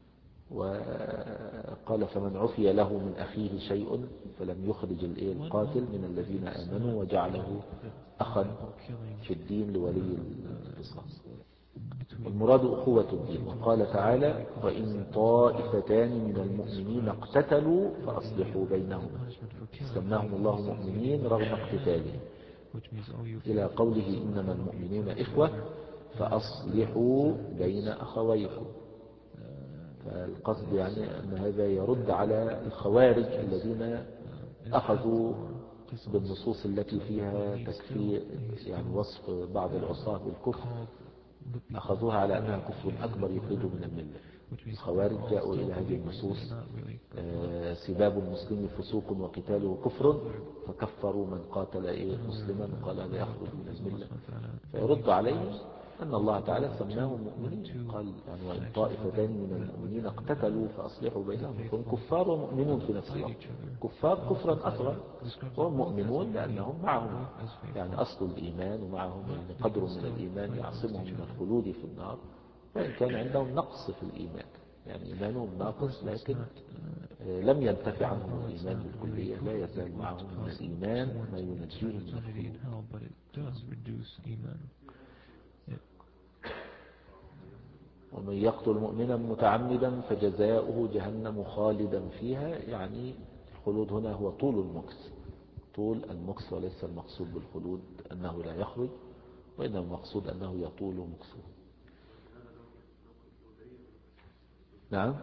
وقال فمن عفي له من أخيه شيء فلم يخرج القاتل من الذين آمنوا وجعله أخا في الدين لولي القصاص. والمراد أخوة الدين. وقال تعالى وإن طائفتان من المؤمنين اقتتلوا فأصلحوا بينهما، سماهم الله مؤمنين رغم اقتتالهم، إلى قوله إنما المؤمنون إخوة فأصلحوا بين أخويكم. فالقصد يعني أن هذا يرد على الخوارج الذين أخذوا بالنصوص التي فيها تكفير، يعني وصف بعض العصاة بالكفر، أخذوها على أنها كفر أكبر يخرج من الملة. الخوارج جاءوا إلى هذه النصوص سباب المسلم فسوق وقتاله كفر، فكفروا من قاتل مسلما وقال هذا يخرج من الملة، فيرد عليه أن الله تعالى سماهم مؤمنين. قال يعني وإن طائفتان من المؤمنين اقتتلوا فأصلحوا بينهم، فهم كفار ومؤمنون في نفس الوقت. كفار كفرا أصغر وهم مؤمنون لأنهم معهم يعني أصل الإيمان ومعهم يعني قدر من الإيمان يعصمهم من الخلود في النار، وإن كان عندهم نقص في الإيمان، يعني إيمانهم ناقص لكن لم ينتفع عنهم الإيمان بالكلية، لا يزال معهم من الإيمان ما ينجيهم من الخلود. ومن يقتل مؤمنا متعمدا فجزاؤه جهنم خالدا فيها، يعني الخلود هنا هو طول المكث، طول المكث، وليس المقصود بالخلود أنه لا يخرج، وإنما المقصود أنه يطول مكثه. نعم.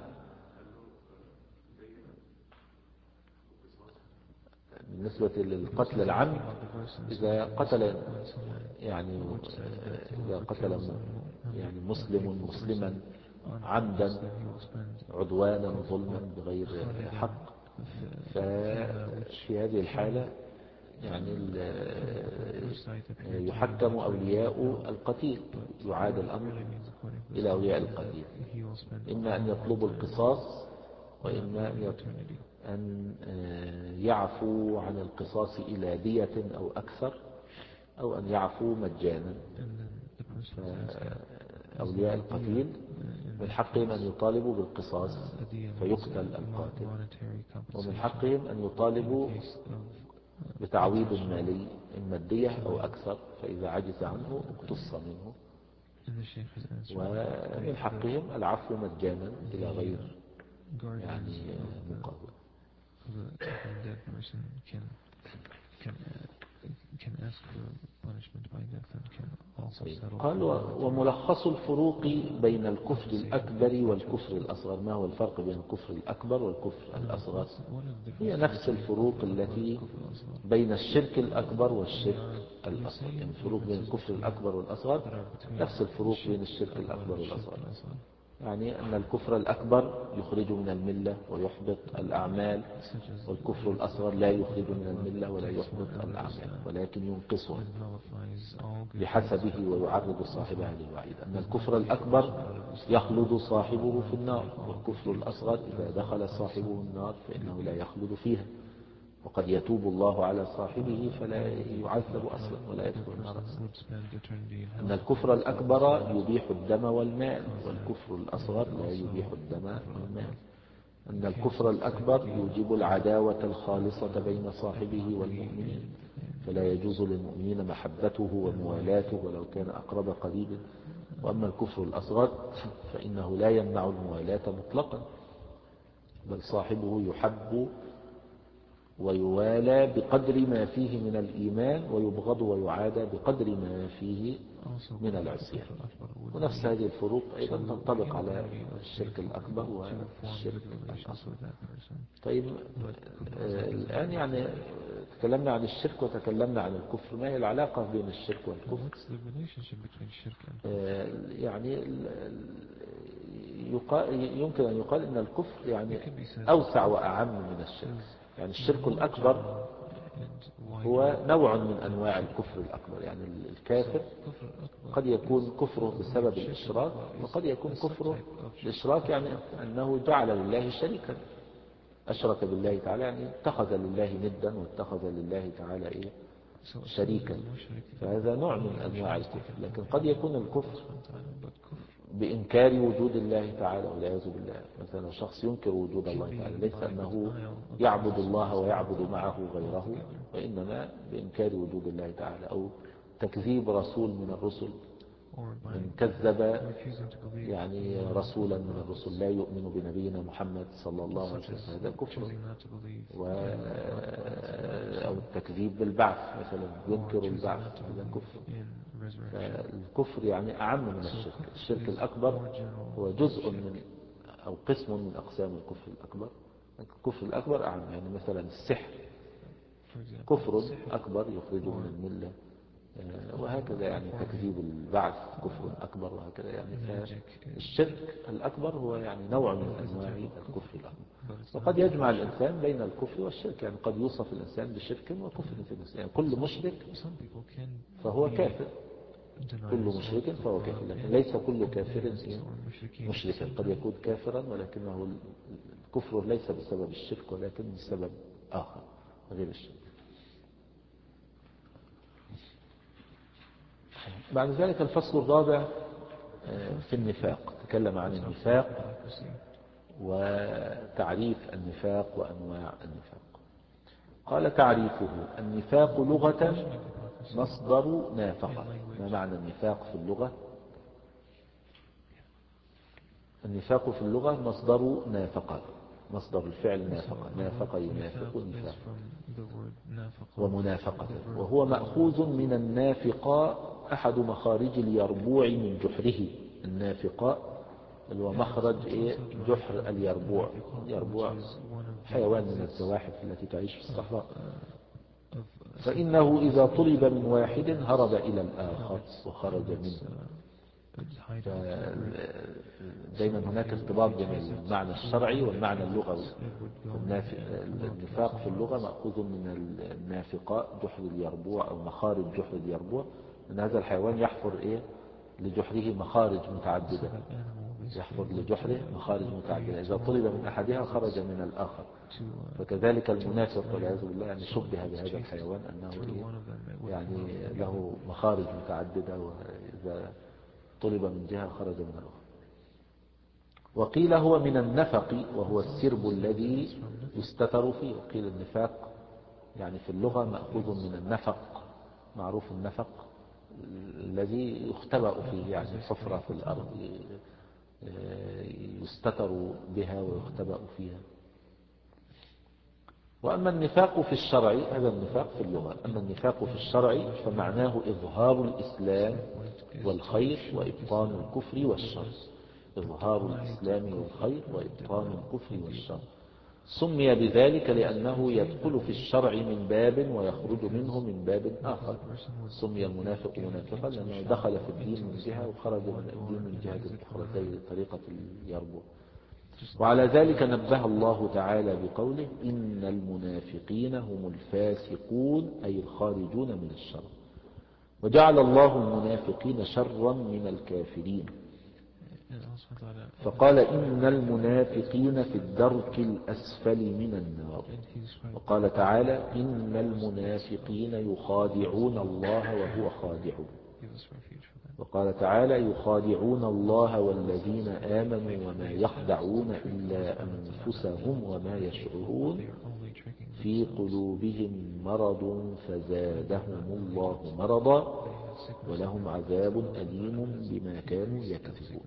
بالنسبة للقتل العمد، إذا قتل يعني إذا قتل يعني مسلم مسلما عمدا عدوانا ظلما بغير حق، ففي هذه الحالة يعني يحكم أولياء القتيل، يعاد الأمر إلى أولياء القتيل، إما أن يطلبوا القصاص، وإما أن يعفوا عن القصاص إلى دية أو أكثر، أو أن يعفوا مجانا. أولياء القتيل من حقهم أن يطالبوا بالقصاص فيقتل القاتل، ومن حقهم أن يطالبوا بتعويض مالي، إما الدية أو أكثر، فإذا عجز عنه اقتص منه، ومن حقهم العفو مجانا إلى غير يعني مقابل. قال وملخص الفروق بين الكفر الأكبر والكفر الأصغر. ما هو الفرق بين الكفر الأكبر والكفر الأصغر؟ هي نفس الفروق التي بين الشرك الأكبر والشرك الأصغر، يعني الفروق بين الكفر الأكبر والأصغر نفس الفروق بين الشرك الأكبر والأصغر، يعني أن الكفر الأكبر يخرج من الملة ويحبط الأعمال، والكفر الأصغر لا يخرج من الملة ولا يحبط الأعمال ولكن ينقصها بحسبه ويعرض صاحبه للوعيد. أن الكفر الأكبر يخلد صاحبه في النار، والكفر الأصغر إذا دخل صاحبه النار فإنه لا يخلد فيها، وقد يتوب الله على صاحبه فلا يعذب أصلا ولا يدخل النار. أن الكفر الأكبر يبيح الدم والمال، والكفر الأصغر لا يبيح الدم والمال. أن الكفر الأكبر يوجب العداوة الخالصة بين صاحبه والمؤمنين، فلا يجوز للمؤمنين محبته وموالاته ولو كان أقرب قريب. وأما الكفر الأصغر فإنه لا يمنع الموالاة مطلقا، بل صاحبه يحب ويوالى بقدر ما فيه من الإيمان، ويبغض ويعادى بقدر ما فيه من العصيان. ونفس هذه الفروق أيضا تنطبق على الشرك الأكبر والشرك الأصغر. طيب آه الآن يعني تكلمنا عن الشرك وتكلمنا عن الكفر، ما هي العلاقة بين الشرك والكفر؟ آه يعني يمكن أن يقال أن الكفر يعني أوسع وأعم من الشرك. يعني الشرك الأكبر هو نوع من أنواع الكفر الأكبر، يعني الكافر قد يكون كفره بسبب الإشراك، وقد يكون كفره الإشراك يعني أنه جعل لله شريكا، أشرك بالله تعالى، يعني اتخذ لله ندا واتخذ لله تعالى إيه شريكا، فهذا نوع من أنواع الكفر. لكن قد يكون الكفر بإنكار وجود الله تعالى والعياذ بالله. مثلا شخص ينكر وجود الله تعالى، ليس أنه يعبد الله ويعبد معه غيره، وإنما بإنكار وجود الله تعالى، أو تكذيب رسول من الرسل، من كذب يعني رسولا من الرسل لا يؤمن بنبينا محمد صلى الله عليه وسلم، هذا كفر. و... أو التكذيب بالبعث، مثلا ينكر البعث، هذا كفر. الكفر يعني أعم من الشرك. الشرك الأكبر هو جزء من أو قسم من أقسام الكفر الأكبر. الكفر الأكبر أعم، يعني مثلا السحر كفر أكبر يخرج من الملة، وهكذا يعني تكذيب البعث كفر أكبر، وهكذا يعني. فالشرك الأكبر هو يعني نوع من أنواع الكفر الأكبر، وقد يجمع الإنسان بين الكفر والشرك، يعني قد يوصف الإنسان بشرك وكفر في نفسه. يعني كل مشرك فهو كافر، كل مشرك فهو كافر، لكن ليس كل كافر مشركا. قد يكون كافرا ولكنه الكفر ليس بسبب الشرك ولكن بسبب آخر غير الشرك. بعد ذلك الفصل الرابع في النفاق، تكلم عن النفاق وتعريف النفاق وأنواع النفاق. قال تعريفه: النفاق لغة مصدر نافق. ما معنى النفاق في اللغة؟ النفاق في اللغة مصدر نافق، مصدر الفعل نافق، نافق ينافق نفاق ومنافقة، وهو مأخوذ من النافقاء أحد مخارج اليربوع من جحره. النافقاء اللي هو مخرج إيه؟ جحر اليربوع. اليربوع حيوان من الزواحف التي تعيش في الصحراء. فإنه إذا طلب من واحد هرب إلى الآخر وخرج منه. دائما هناك ارتباط بين المعنى الشرعي والمعنى اللغوي. النفاق في اللغة مأخوذ من النافقاء جحر اليربوع أو مخارج جحر اليربوع، أن هذا الحيوان يحفر إيه لجحره مخارج متعددة، يحفر لجحره مخارج متعددة، إذا طلب من أحدها خرج من الآخر. فكذلك المنافق والعياذ بالله يعني شبه بهذا الحيوان أنه يعني له مخارج متعددة، وإذا طلب من جهة خرج من الأخرى. وقيل هو من النفق وهو السرب الذي يستتر فيه. وقيل النفاق يعني في اللغة مأخوذ من النفق، معروف النفق الذي يختبأ فيه، يعني حفرة في الأرض يستتر بها ويختبأ فيها. وأما النفاق في الشرع، هذا النفاق في اللغة. أما النفاق في الشرع فمعناه إظهار الإسلام والخير وإبطان الكفر والشر. إظهار الإسلام والخير وإبطان الكفر والشر. سمي بذلك لأنه يدخل في الشرع من باب ويخرج منه من باب آخر. سمي المنافق منافقا لأنه دخل في الدين من جهة وخرج من الدين من جهة أخرى، زي طريقة اليربوع. وعلى ذلك نبه الله تعالى بقوله إن المنافقين هم الفاسقون، أي الخارجون من الشر. وجعل الله المنافقين شرا من الكافرين، فقال إن المنافقين في الدرك الأسفل من النار. وقال تعالى إن المنافقين يخادعون الله وهو خادعهم. وقال تعالى يخادعون الله والذين آمنوا وما يخدعون إلا أنفسهم وما يشعرون في قلوبهم مرض فزادهم الله مرضا ولهم عذاب أليم بما كانوا يكذبون.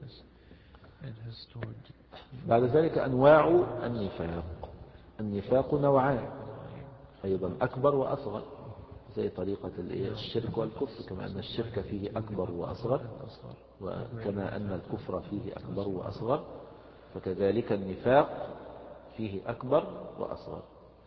بعد ذلك أنواع النفاق. النفاق نوعان أيضا، أكبر وأصغر، زي طريقة الشرك والكفر، كما أن الشرك فيه أكبر وأصغر، وكما أن الكفر فيه أكبر وأصغر، فكذلك النفاق فيه أكبر وأصغر.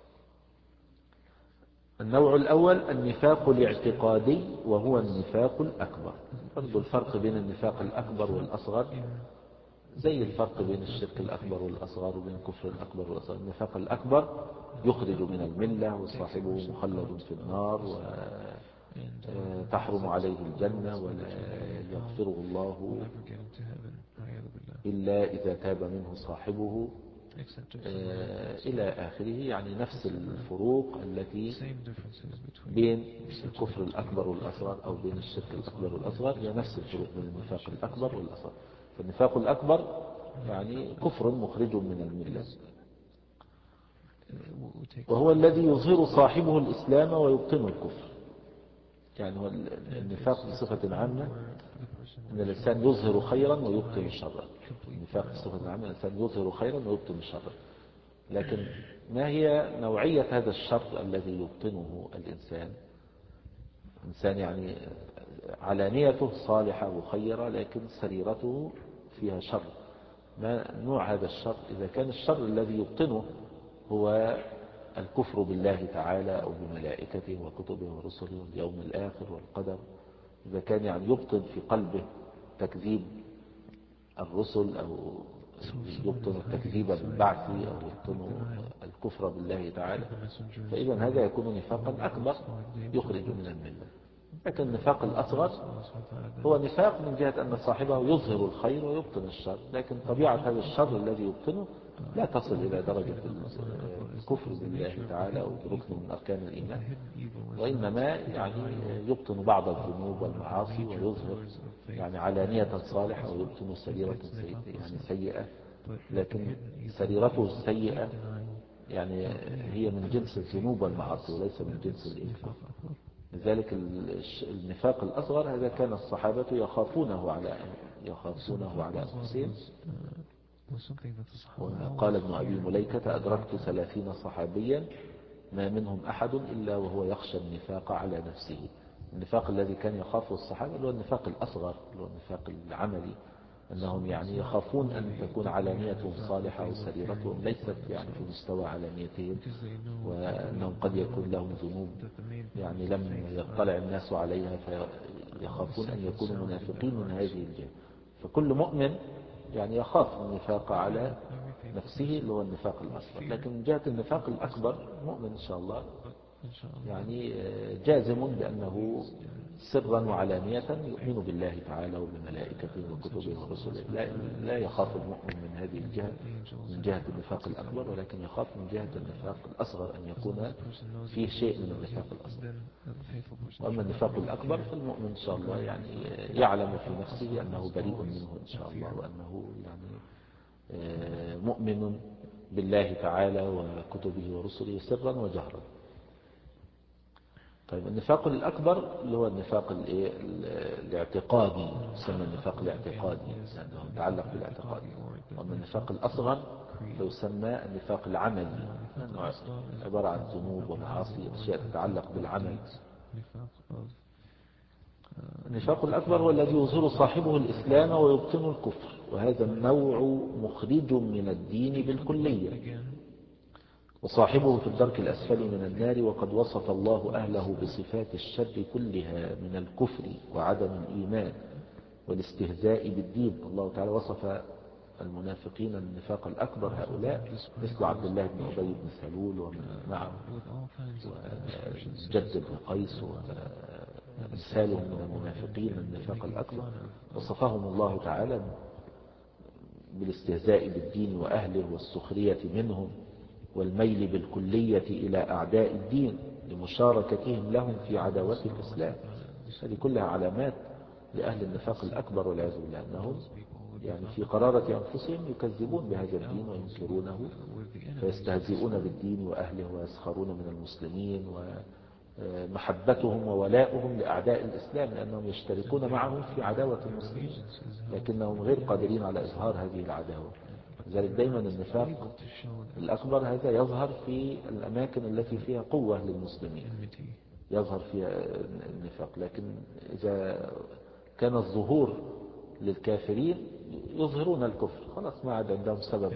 النوع الأول النفاق الاعتقادي، وهو النفاق الأكبر. برضو الفرق بين النفاق الأكبر والأصغر زي الفرق بين الشرك الأكبر والأصغر وبين الكفر الأكبر والأصغر. النفاق الأكبر يخرج من الملة وصاحبه مخلد في النار وتحرم عليه الجنة ولا يغفره الله إلا إذا تاب منه صاحبه إلى آخره. يعني نفس الفروق التي بين الكفر الأكبر والأصغر أو بين الشرك الأكبر والأصغر هي نفس الفروق بين النفاق الأكبر والأصغر. فالنفاق الأكبر يعني كفر مخرج من الملة، وهو الذي يظهر صاحبه الإسلام ويبطن الكفر. يعني هو النفاق بصفة عامة أن الإنسان يظهر خيرا ويبطن شرا. النفاق بصفة عامة الإنسان يظهر خيرا ويبطن شرا، لكن ما هي نوعية هذا الشر الذي يبطنه الإنسان؟ إنسان يعني علانيته صالحة وخيرة لكن سريرته فيها شر. ما نوع هذا الشر؟ إذا كان الشر الذي يبطنه هو الكفر بالله تعالى أو بملائكته وكتبه ورسله واليوم الآخر والقدر، إذا كان يعني يبطن في قلبه تكذيب الرسل أو يبطن التكذيب بالبعث أو يبطن الكفر بالله تعالى، فإذا هذا يكون نفاقا أكبر يخرج من الملة. لكن النفاق الأصغر هو نفاق من جهة أن صاحبه يظهر الخير ويبطن الشر، لكن طبيعة هذا الشر الذي يبطنه لا تصل إلى درجة الكفر بالله تعالى أو ركن من أركان الإيمان، وإنما يعني يبطن بعض الذنوب والمعاصي ويظهر يعني علانية صالحة ويبطن سريرة يعني سيئة، لكن سريرته السيئة يعني هي من جنس الذنوب والمعاصي وليس من جنس الإنفاق. لذلك النفاق الأصغر هذا كان الصحابة يخافونه على يخافونه على أنفسهم وقال ابن أبي مليكة أدركت ثلاثين صحابيا ما منهم أحد إلا وهو يخشى النفاق على نفسه. النفاق الذي كان يخافه الصحابة اللي هو النفاق الأصغر اللي هو النفاق العملي، أنهم يعني يخافون أن تكون علانيتهم صالحة وسريرتهم ليست يعني في مستوى علانيتهم، وأنهم قد يكون لهم ذنوب يعني لم يطلع الناس عليها، فيخافون أن يكونوا منافقين من هذه الجهة. فكل مؤمن يعني يخاف النفاق على نفسه اللي هو النفاق الأصغر. لكن من جهة النفاق الأكبر مؤمن إن شاء الله يعني جازم بأنه سرا وعلانية يؤمن بالله تعالى وبملائكته وكتبه ورسله. لا, لا يخاف المؤمن من هذه الجهة من جهة النفاق الأكبر، ولكن يخاف من جهة النفاق الأصغر أن يكون فيه شيء من النفاق الأصغر. وأما النفاق الأكبر فالمؤمن إن شاء الله يعني يعلم في نفسه أنه بريء منه إن شاء الله، وأنه يعني مؤمن بالله تعالى وكتبه ورسله سرا وجهرا. طيب النفاق الأكبر اللي هو النفاق الاعتقادي، يسمى النفاق الاعتقادي لأنه يتعلق بالاعتقاد. وأما النفاق الأصغر فيسمى النفاق العملي لأنه عبارة عن ذنوب ومعاصي أشياء تتعلق بالعمل. النفاق الأكبر هو الذي يظهر صاحبه الإسلام ويبطن الكفر، وهذا النوع مخرج من الدين بالكلية، وصاحبه في الدرك الأسفل من النار. وقد وصف الله أهله بصفات الشر كلها من الكفر وعدم الإيمان والاستهزاء بالدين. الله تعالى وصف المنافقين النفاق الأكبر هؤلاء مثل عبد الله بن أبي بن سلول ومن معه وجد بن قيس وأمثالهم من المنافقين النفاق الأكبر. وصفهم الله تعالى بالاستهزاء بالدين وأهله والسخرية منهم والميل بالكلية إلى أعداء الدين لمشاركتهم لهم في عداوة الإسلام. هذه كلها علامات لأهل النفاق الأكبر والعياذ بالله، أنهم يعني في قرارة أنفسهم يكذبون بهذا الدين وينكرونه، فيستهزئون بالدين وأهله ويسخرون من المسلمين، ومحبتهم وولاؤهم لأعداء الإسلام لأنهم يشتركون معهم في عداوة المسلمين، لكنهم غير قادرين على إظهار هذه العداوة. لذلك دايما النفاق الأكبر هذا يظهر في الأماكن التي فيها قوة للمسلمين، يظهر فيها النفاق. لكن إذا كان الظهور للكافرين يظهرون الكفر، خلاص ما عاد عندهم سبب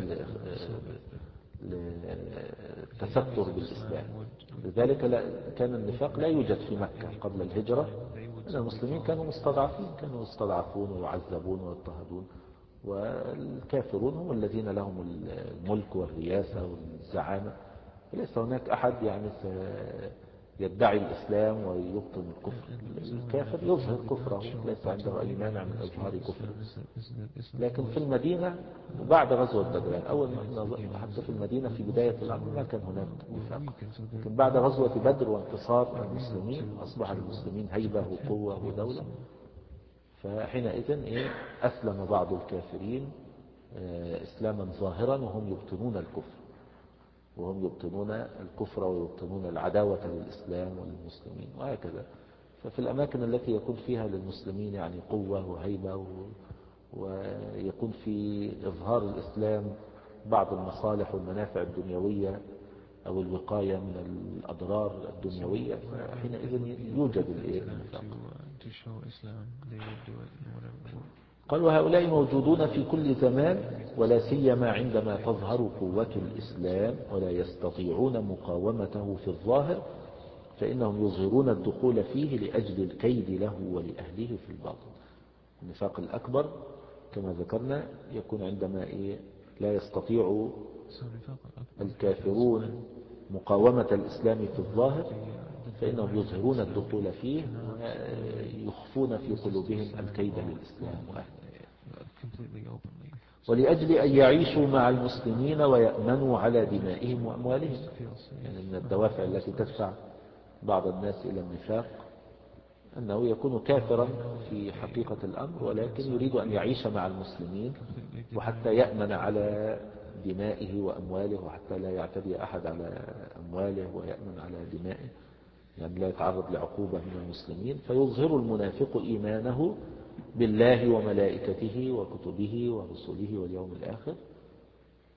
للتستر بالإسلام. لذلك كان النفاق لا يوجد في مكة قبل الهجرة، لأن المسلمين كانوا مستضعفين، كانوا يستضعفون ويعذبون ويضطهدون، والكافرون هم الذين لهم الملك والرياسة والزعامة. فليس هناك أحد يعني يدعي الإسلام ويبطن الكفر. الكافر يظهر كفره، ليس عنده أي مانع من إظهار كفره. لكن في المدينة وبعد غزوة بدر، يعني أول ما حتى في المدينة في بداية الأمر ما كان هناك نفاق، لكن بعد غزوة بدر وانتصار المسلمين أصبح المسلمين هيبة وقوة ودولة، فحينئذ إيه أسلم بعض الكافرين إسلاما ظاهرا وهم يبطنون الكفر، وهم يبطنون الكفر ويبطنون العداوة للإسلام وللمسلمين وهكذا. ففي الأماكن التي يكون فيها للمسلمين يعني قوة وهيبة ويكون في إظهار الإسلام بعض المصالح والمنافع الدنيوية أو الوقاية من الأضرار الدنيوية، فحينئذ يوجد النفاق. قال وهؤلاء موجودون في كل زمان، ولا سيما عندما تظهر قوة الإسلام ولا يستطيعون مقاومته في الظاهر، فإنهم يظهرون الدخول فيه لأجل الكيد له ولأهله في الباطن. النفاق الأكبر كما ذكرنا يكون عندما إيه لا يستطيع الكافرون مقاومة الإسلام في الظاهر، فإنهم يظهرون الدخول فيه ويخفون في قلوبهم الكيد للإسلام وأهله، ولأجل أن يعيشوا مع المسلمين ويأمنوا على دمائهم وأموالهم. يعني من الدوافع التي تدفع بعض الناس إلى النفاق أنه يكون كافرا في حقيقة الأمر، ولكن يريد أن يعيش مع المسلمين وحتى يأمن على دمائه وأمواله، وحتى لا يعتدي أحد على أمواله ويأمن على دمائه، يعني لا يتعرض لعقوبة من المسلمين. فيظهر المنافق إيمانه بالله وملائكته وكتبه ورسله واليوم الآخر،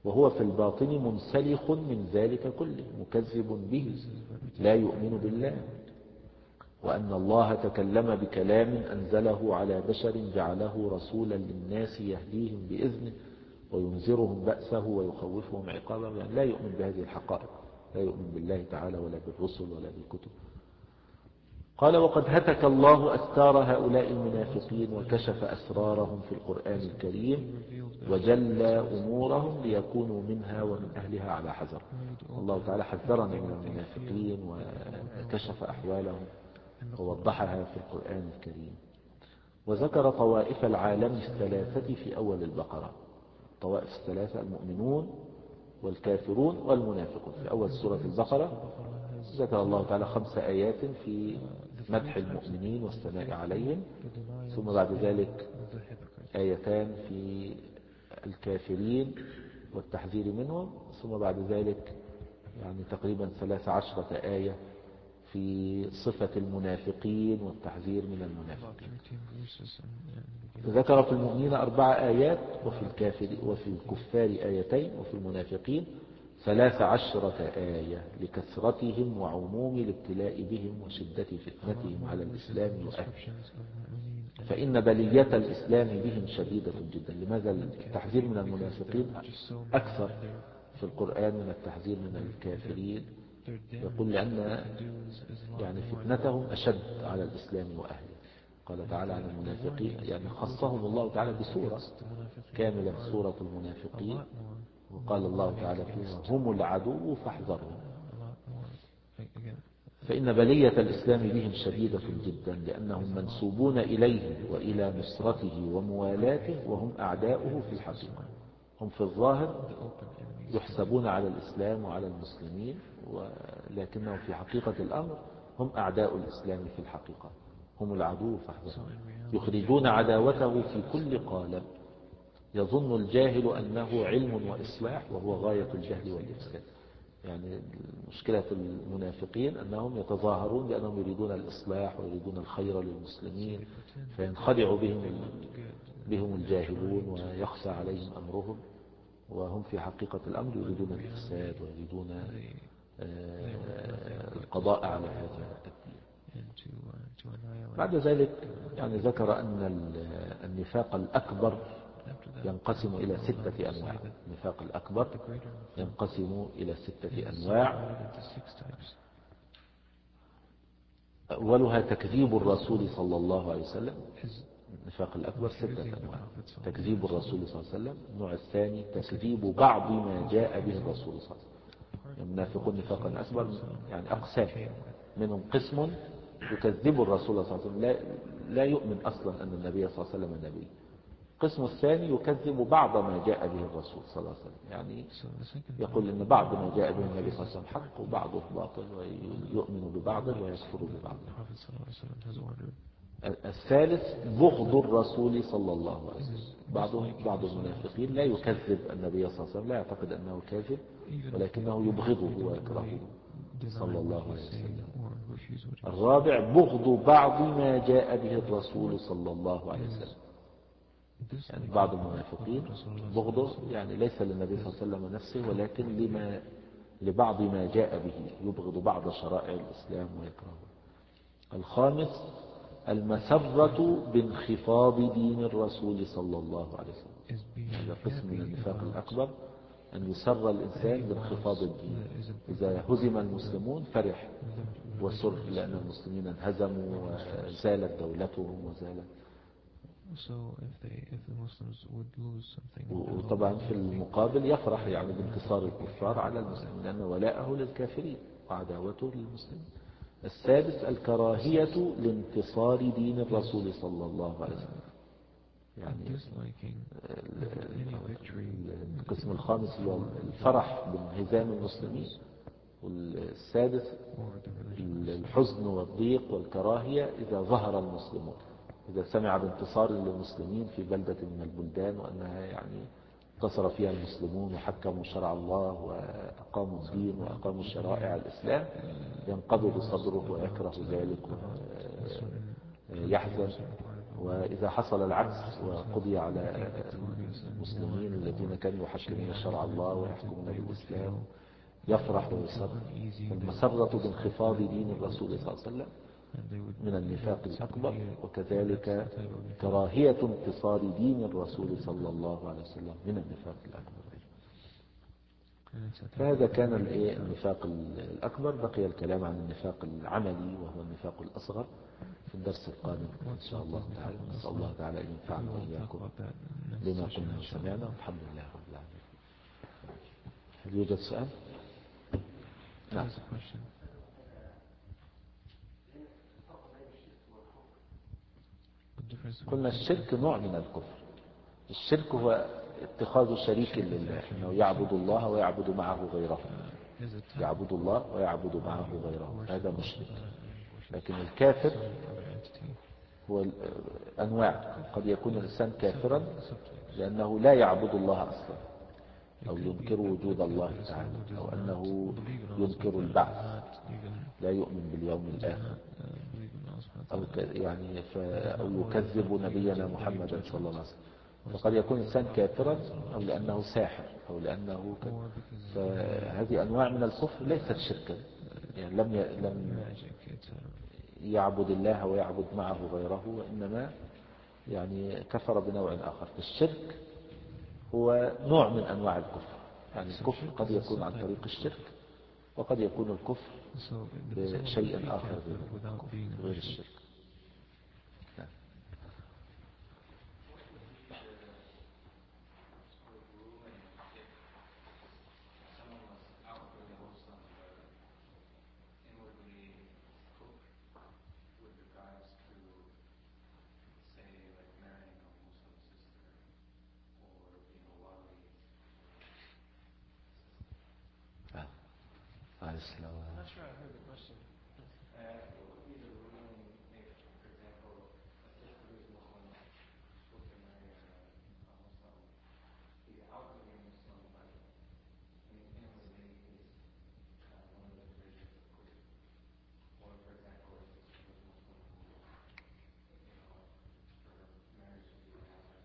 وهو في الباطن منسلخ من ذلك كله مكذب به لا يؤمن بالله، وأن الله تكلم بكلام أنزله على بشر جعله رسولا للناس يهديهم بإذنه وينذرهم بأسه ويخوفهم عقابه، يعني لا يؤمن بهذه الحقائق، لا يؤمن بالله تعالى ولا بالرسل ولا بالكتب. قال وقد هتك الله أستار هؤلاء المنافقين وكشف أسرارهم في القرآن الكريم وجلى أمورهم ليكونوا منها ومن أهلها على حذر. الله تعالى حذرنا من المنافقين وكشف أحوالهم ووضحها في القرآن الكريم. وذكر طوائف العالم الثلاثة في أول البقرة، طوائف الثلاثة المؤمنون والكافرون والمنافقون في أول سورة البقرة. ذكر الله تعالى خمس آيات في مدح المؤمنين والثناء عليهم، ثم بعد ذلك آيتان في الكافرين والتحذير منهم، ثم بعد ذلك يعني تقريبا ثلاث عشرة آية في صفة المنافقين والتحذير من المنافقين. ذكر في المؤمنين أربع آيات، وفي الكافر وفي الكفار آيتين، وفي المنافقين ثلاث عشرة آية لكثرتهم وعموم الابتلاء بهم وشدة فتنتهم على الإسلام وأهله. فإن بلية الإسلام بهم شديدة جدا. لماذا التحذير من المنافقين أكثر في القرآن من التحذير من الكافرين؟ يقول لأن يعني فتنتهم أشد على الإسلام وأهله. قال تعالى عن المنافقين يعني خصهم الله تعالى بسورة كاملة، سورة المنافقين، وقال الله تعالى فيها هم العدو فاحذرهم. فإن بلية الإسلام بهم شديدة جدا لأنهم منسوبون إليه وإلى نصرته وموالاته وهم أعداؤه في الحقيقة. هم في الظاهر يحسبون على الإسلام وعلى المسلمين، ولكنهم في حقيقة الأمر هم أعداء الإسلام في الحقيقة، هم العدو فاحذرهم. يخرجون عداوته في كل قالب. يظن الجاهل أنه علم وإصلاح وهو غاية الجهل والإفساد. يعني مشكلة المنافقين أنهم يتظاهرون بأنهم يريدون الإصلاح ويريدون الخير للمسلمين، فينخدع بهم بهم الجاهلون ويخشى عليهم أمرهم، وهم في حقيقة الأمر يريدون الإفساد ويريدون القضاء على هذا الدين. بعد ذلك يعني ذكر أن النفاق الأكبر ينقسم إلى ستة أنواع. النفاق الأكبر ينقسم إلى ستة أنواع. أولها تكذيب الرسول صلى الله عليه وسلم. النفاق الأكبر ستة أنواع. تكذيب الرسول صلى الله عليه وسلم. النوع الثاني تكذيب بعض ما جاء به الرسول صلى الله عليه وسلم. المنافقون نفاقا أكبر يعني أقسام، منهم قسم يكذب الرسول صلى الله عليه وسلم، لا, لا يؤمن أصلا أن النبي صلى الله عليه وسلم نبي. القسم الثاني يكذب بعض ما جاء به الرسول صلى الله عليه وسلم، يعني يقول أن بعض ما جاء به النبي صلى الله عليه وسلم حق وبعضه باطل، ويؤمن ببعضه ويكفر ببعضه. الثالث بغض الرسول صلى الله عليه وسلم. بعضهم بعض المنافقين لا يكذب النبي صلى الله عليه وسلم، لا يعتقد أنه كاذب، ولكنه يبغضه ويكرهه صلى الله عليه وسلم. الرابع بغض بعض ما جاء به الرسول صلى الله عليه وسلم. يعني بعض المنافقين بغضه يعني ليس للنبي صلى الله عليه وسلم نفسه، ولكن لما لبعض ما جاء به، يبغض بعض شرائع الإسلام ويكرهه. الخامس المسرة بانخفاض دين الرسول صلى الله عليه وسلم. هذا قسم من النفاق الأكبر، أن يسر الإنسان بانخفاض الدين. إذا هزم المسلمون فرح وسر لأن المسلمين انهزموا وزالت دولتهم وزالت. وطبعا في المقابل يفرح يعني بانتصار الكفار على المسلمين، لأن ولاءه للكافرين وعداوته للمسلمين. السادس الكراهية لانتصار دين الرسول صلى الله عليه وسلم. يعني القسم الخامس هو الفرح بانهزام المسلمين. والسادس الحزن والضيق والكراهية إذا ظهر المسلمون، إذا سمع بانتصار للمسلمين في بلدة من البلدان وأنها يعني انتصر فيها المسلمون وحكموا شرع الله وأقاموا الدين وأقاموا شرائع الإسلام، ينقبض صدره ويكره ذلك ويحزن وإذا حصل العكس وقضي على المسلمين الذين كانوا يحكمون شرع الله ويحكمون بالإسلام يفرح ويسر. المسرة بانخفاض دين الرسول صلى الله عليه وسلم من النفاق الأكبر، وكذلك كراهية انتصار دين الرسول صلى الله عليه وسلم من النفاق الأكبر. فهذا كان النفاق الأكبر. بقي الكلام عن النفاق العملي وهو النفاق الأصغر في الدرس القادم إن شاء الله تعالى. نسأل الله تعالى أن ينفعنا وإياكم بما قلنا وسمعنا، والحمد لله رب العالمين. هل يوجد سؤال؟ نعم. قلنا الشرك نوع من الكفر. الشرك هو اتخاذ شريك لله، انه يعبد الله ويعبد معه غيره، يعبد الله ويعبد معه غيره، هذا مشرك. لكن الكافر هو أنواع. قد يكون الإنسان كافرا لأنه لا يعبد الله أصلا، أو ينكر وجود الله تعالى، أو أنه ينكر البعث، لا يؤمن باليوم الآخر، أو يعني أو يكذب نبينا محمدا صلى الله عليه وسلم. فقد يكون إنسان كافرا أو لأنه ساحر أو لأنه ك... فهذه أنواع من الكفر ليست شركا، يعني لم ي... لم يعبد الله ويعبد معه غيره، وإنما يعني كفر بنوع آخر. الشرك هو نوع من أنواع الكفر، يعني الكفر قد يكون عن طريق الشرك، وقد يكون الكفر بشيء آخر غير الشرك. I'm not sure I heard the question. Uh, what would be the ruling if, for example, a sister who is Muslim was to marry a, a Muslim, he's outwardly Muslim, but I mean, inwardly he's uh, one of the religions of Kufr. Or, for example, a sister who is Muslim, who, you know, her marriage would be another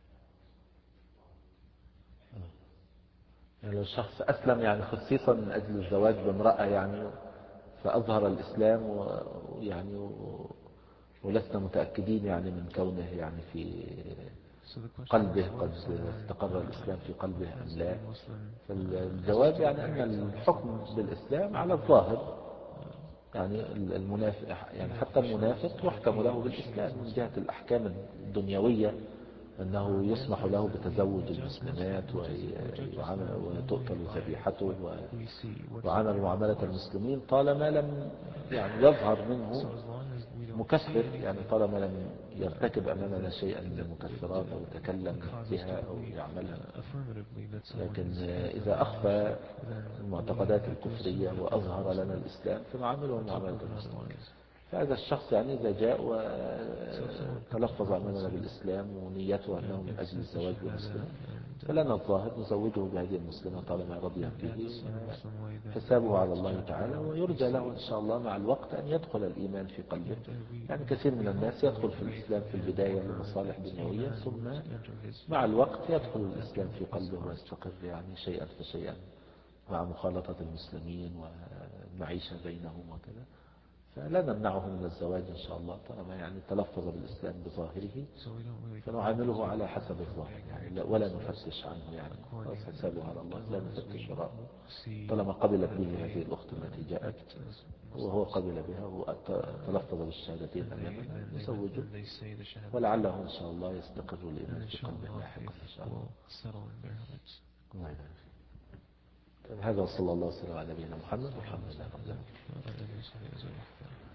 Muslim. يعني لو الشخص أسلم يعني خصيصا من أجل الزواج بامرأة يعني، فأظهر الإسلام ويعني ولسنا متأكدين يعني من كونه يعني في قلبه قد استقر الإسلام في قلبه أم لا. فالجواب يعني أن الحكم بالإسلام على الظاهر، يعني المنافق يعني حتى المنافق يحكم له بالإسلام من جهة الأحكام الدنيوية، أنه يسمح له بتزوج المسلمات وتؤكل ذبيحته وعمل معاملة المسلمين، طالما لم يعني يظهر منه مكفر، يعني طالما لم يرتكب أمامنا شيئا من المكفرات أو يتكلم بها أو يعملها. لكن إذا أخفى المعتقدات الكفرية وأظهر لنا الإسلام فنعامله معاملة المسلمين. فهذا الشخص يعني إذا جاء وتلفظ أمامنا بالإسلام ونيته أنه من أجل الزواج بالمسلمة، فلنا الظاهر نزوجه بهذه المسلمة طالما رضي به، حسابه على الله تعالى، ويرجى له إن شاء الله مع الوقت أن يدخل الإيمان في قلبه. يعني كثير من الناس يدخل في الإسلام في البداية لمصالح دنيوية، ثم مع الوقت يدخل الإسلام في قلبه ويستقر يعني شيئا فشيئا مع مخالطة المسلمين والمعيشة بينهم وكذا. فلا نمنعه من الزواج إن شاء الله طالما يعني تلفظ بالإسلام بظاهره، فنعامله على حسب الظاهر يعني، ولا نفتش عنه يعني، حسابه على الله، لا نفتش وراءه. طالما قبلت به هذه الأخت التي جاءت وهو قبل بها وتلفظ بالشهادتين أمامنا، نزوجه ولعله إن شاء الله يستقر الإيمان في قلبه لاحقا إن شاء الله. هذا وصلى الله وسلم على نبينا محمد والحمد لله رب العالمين.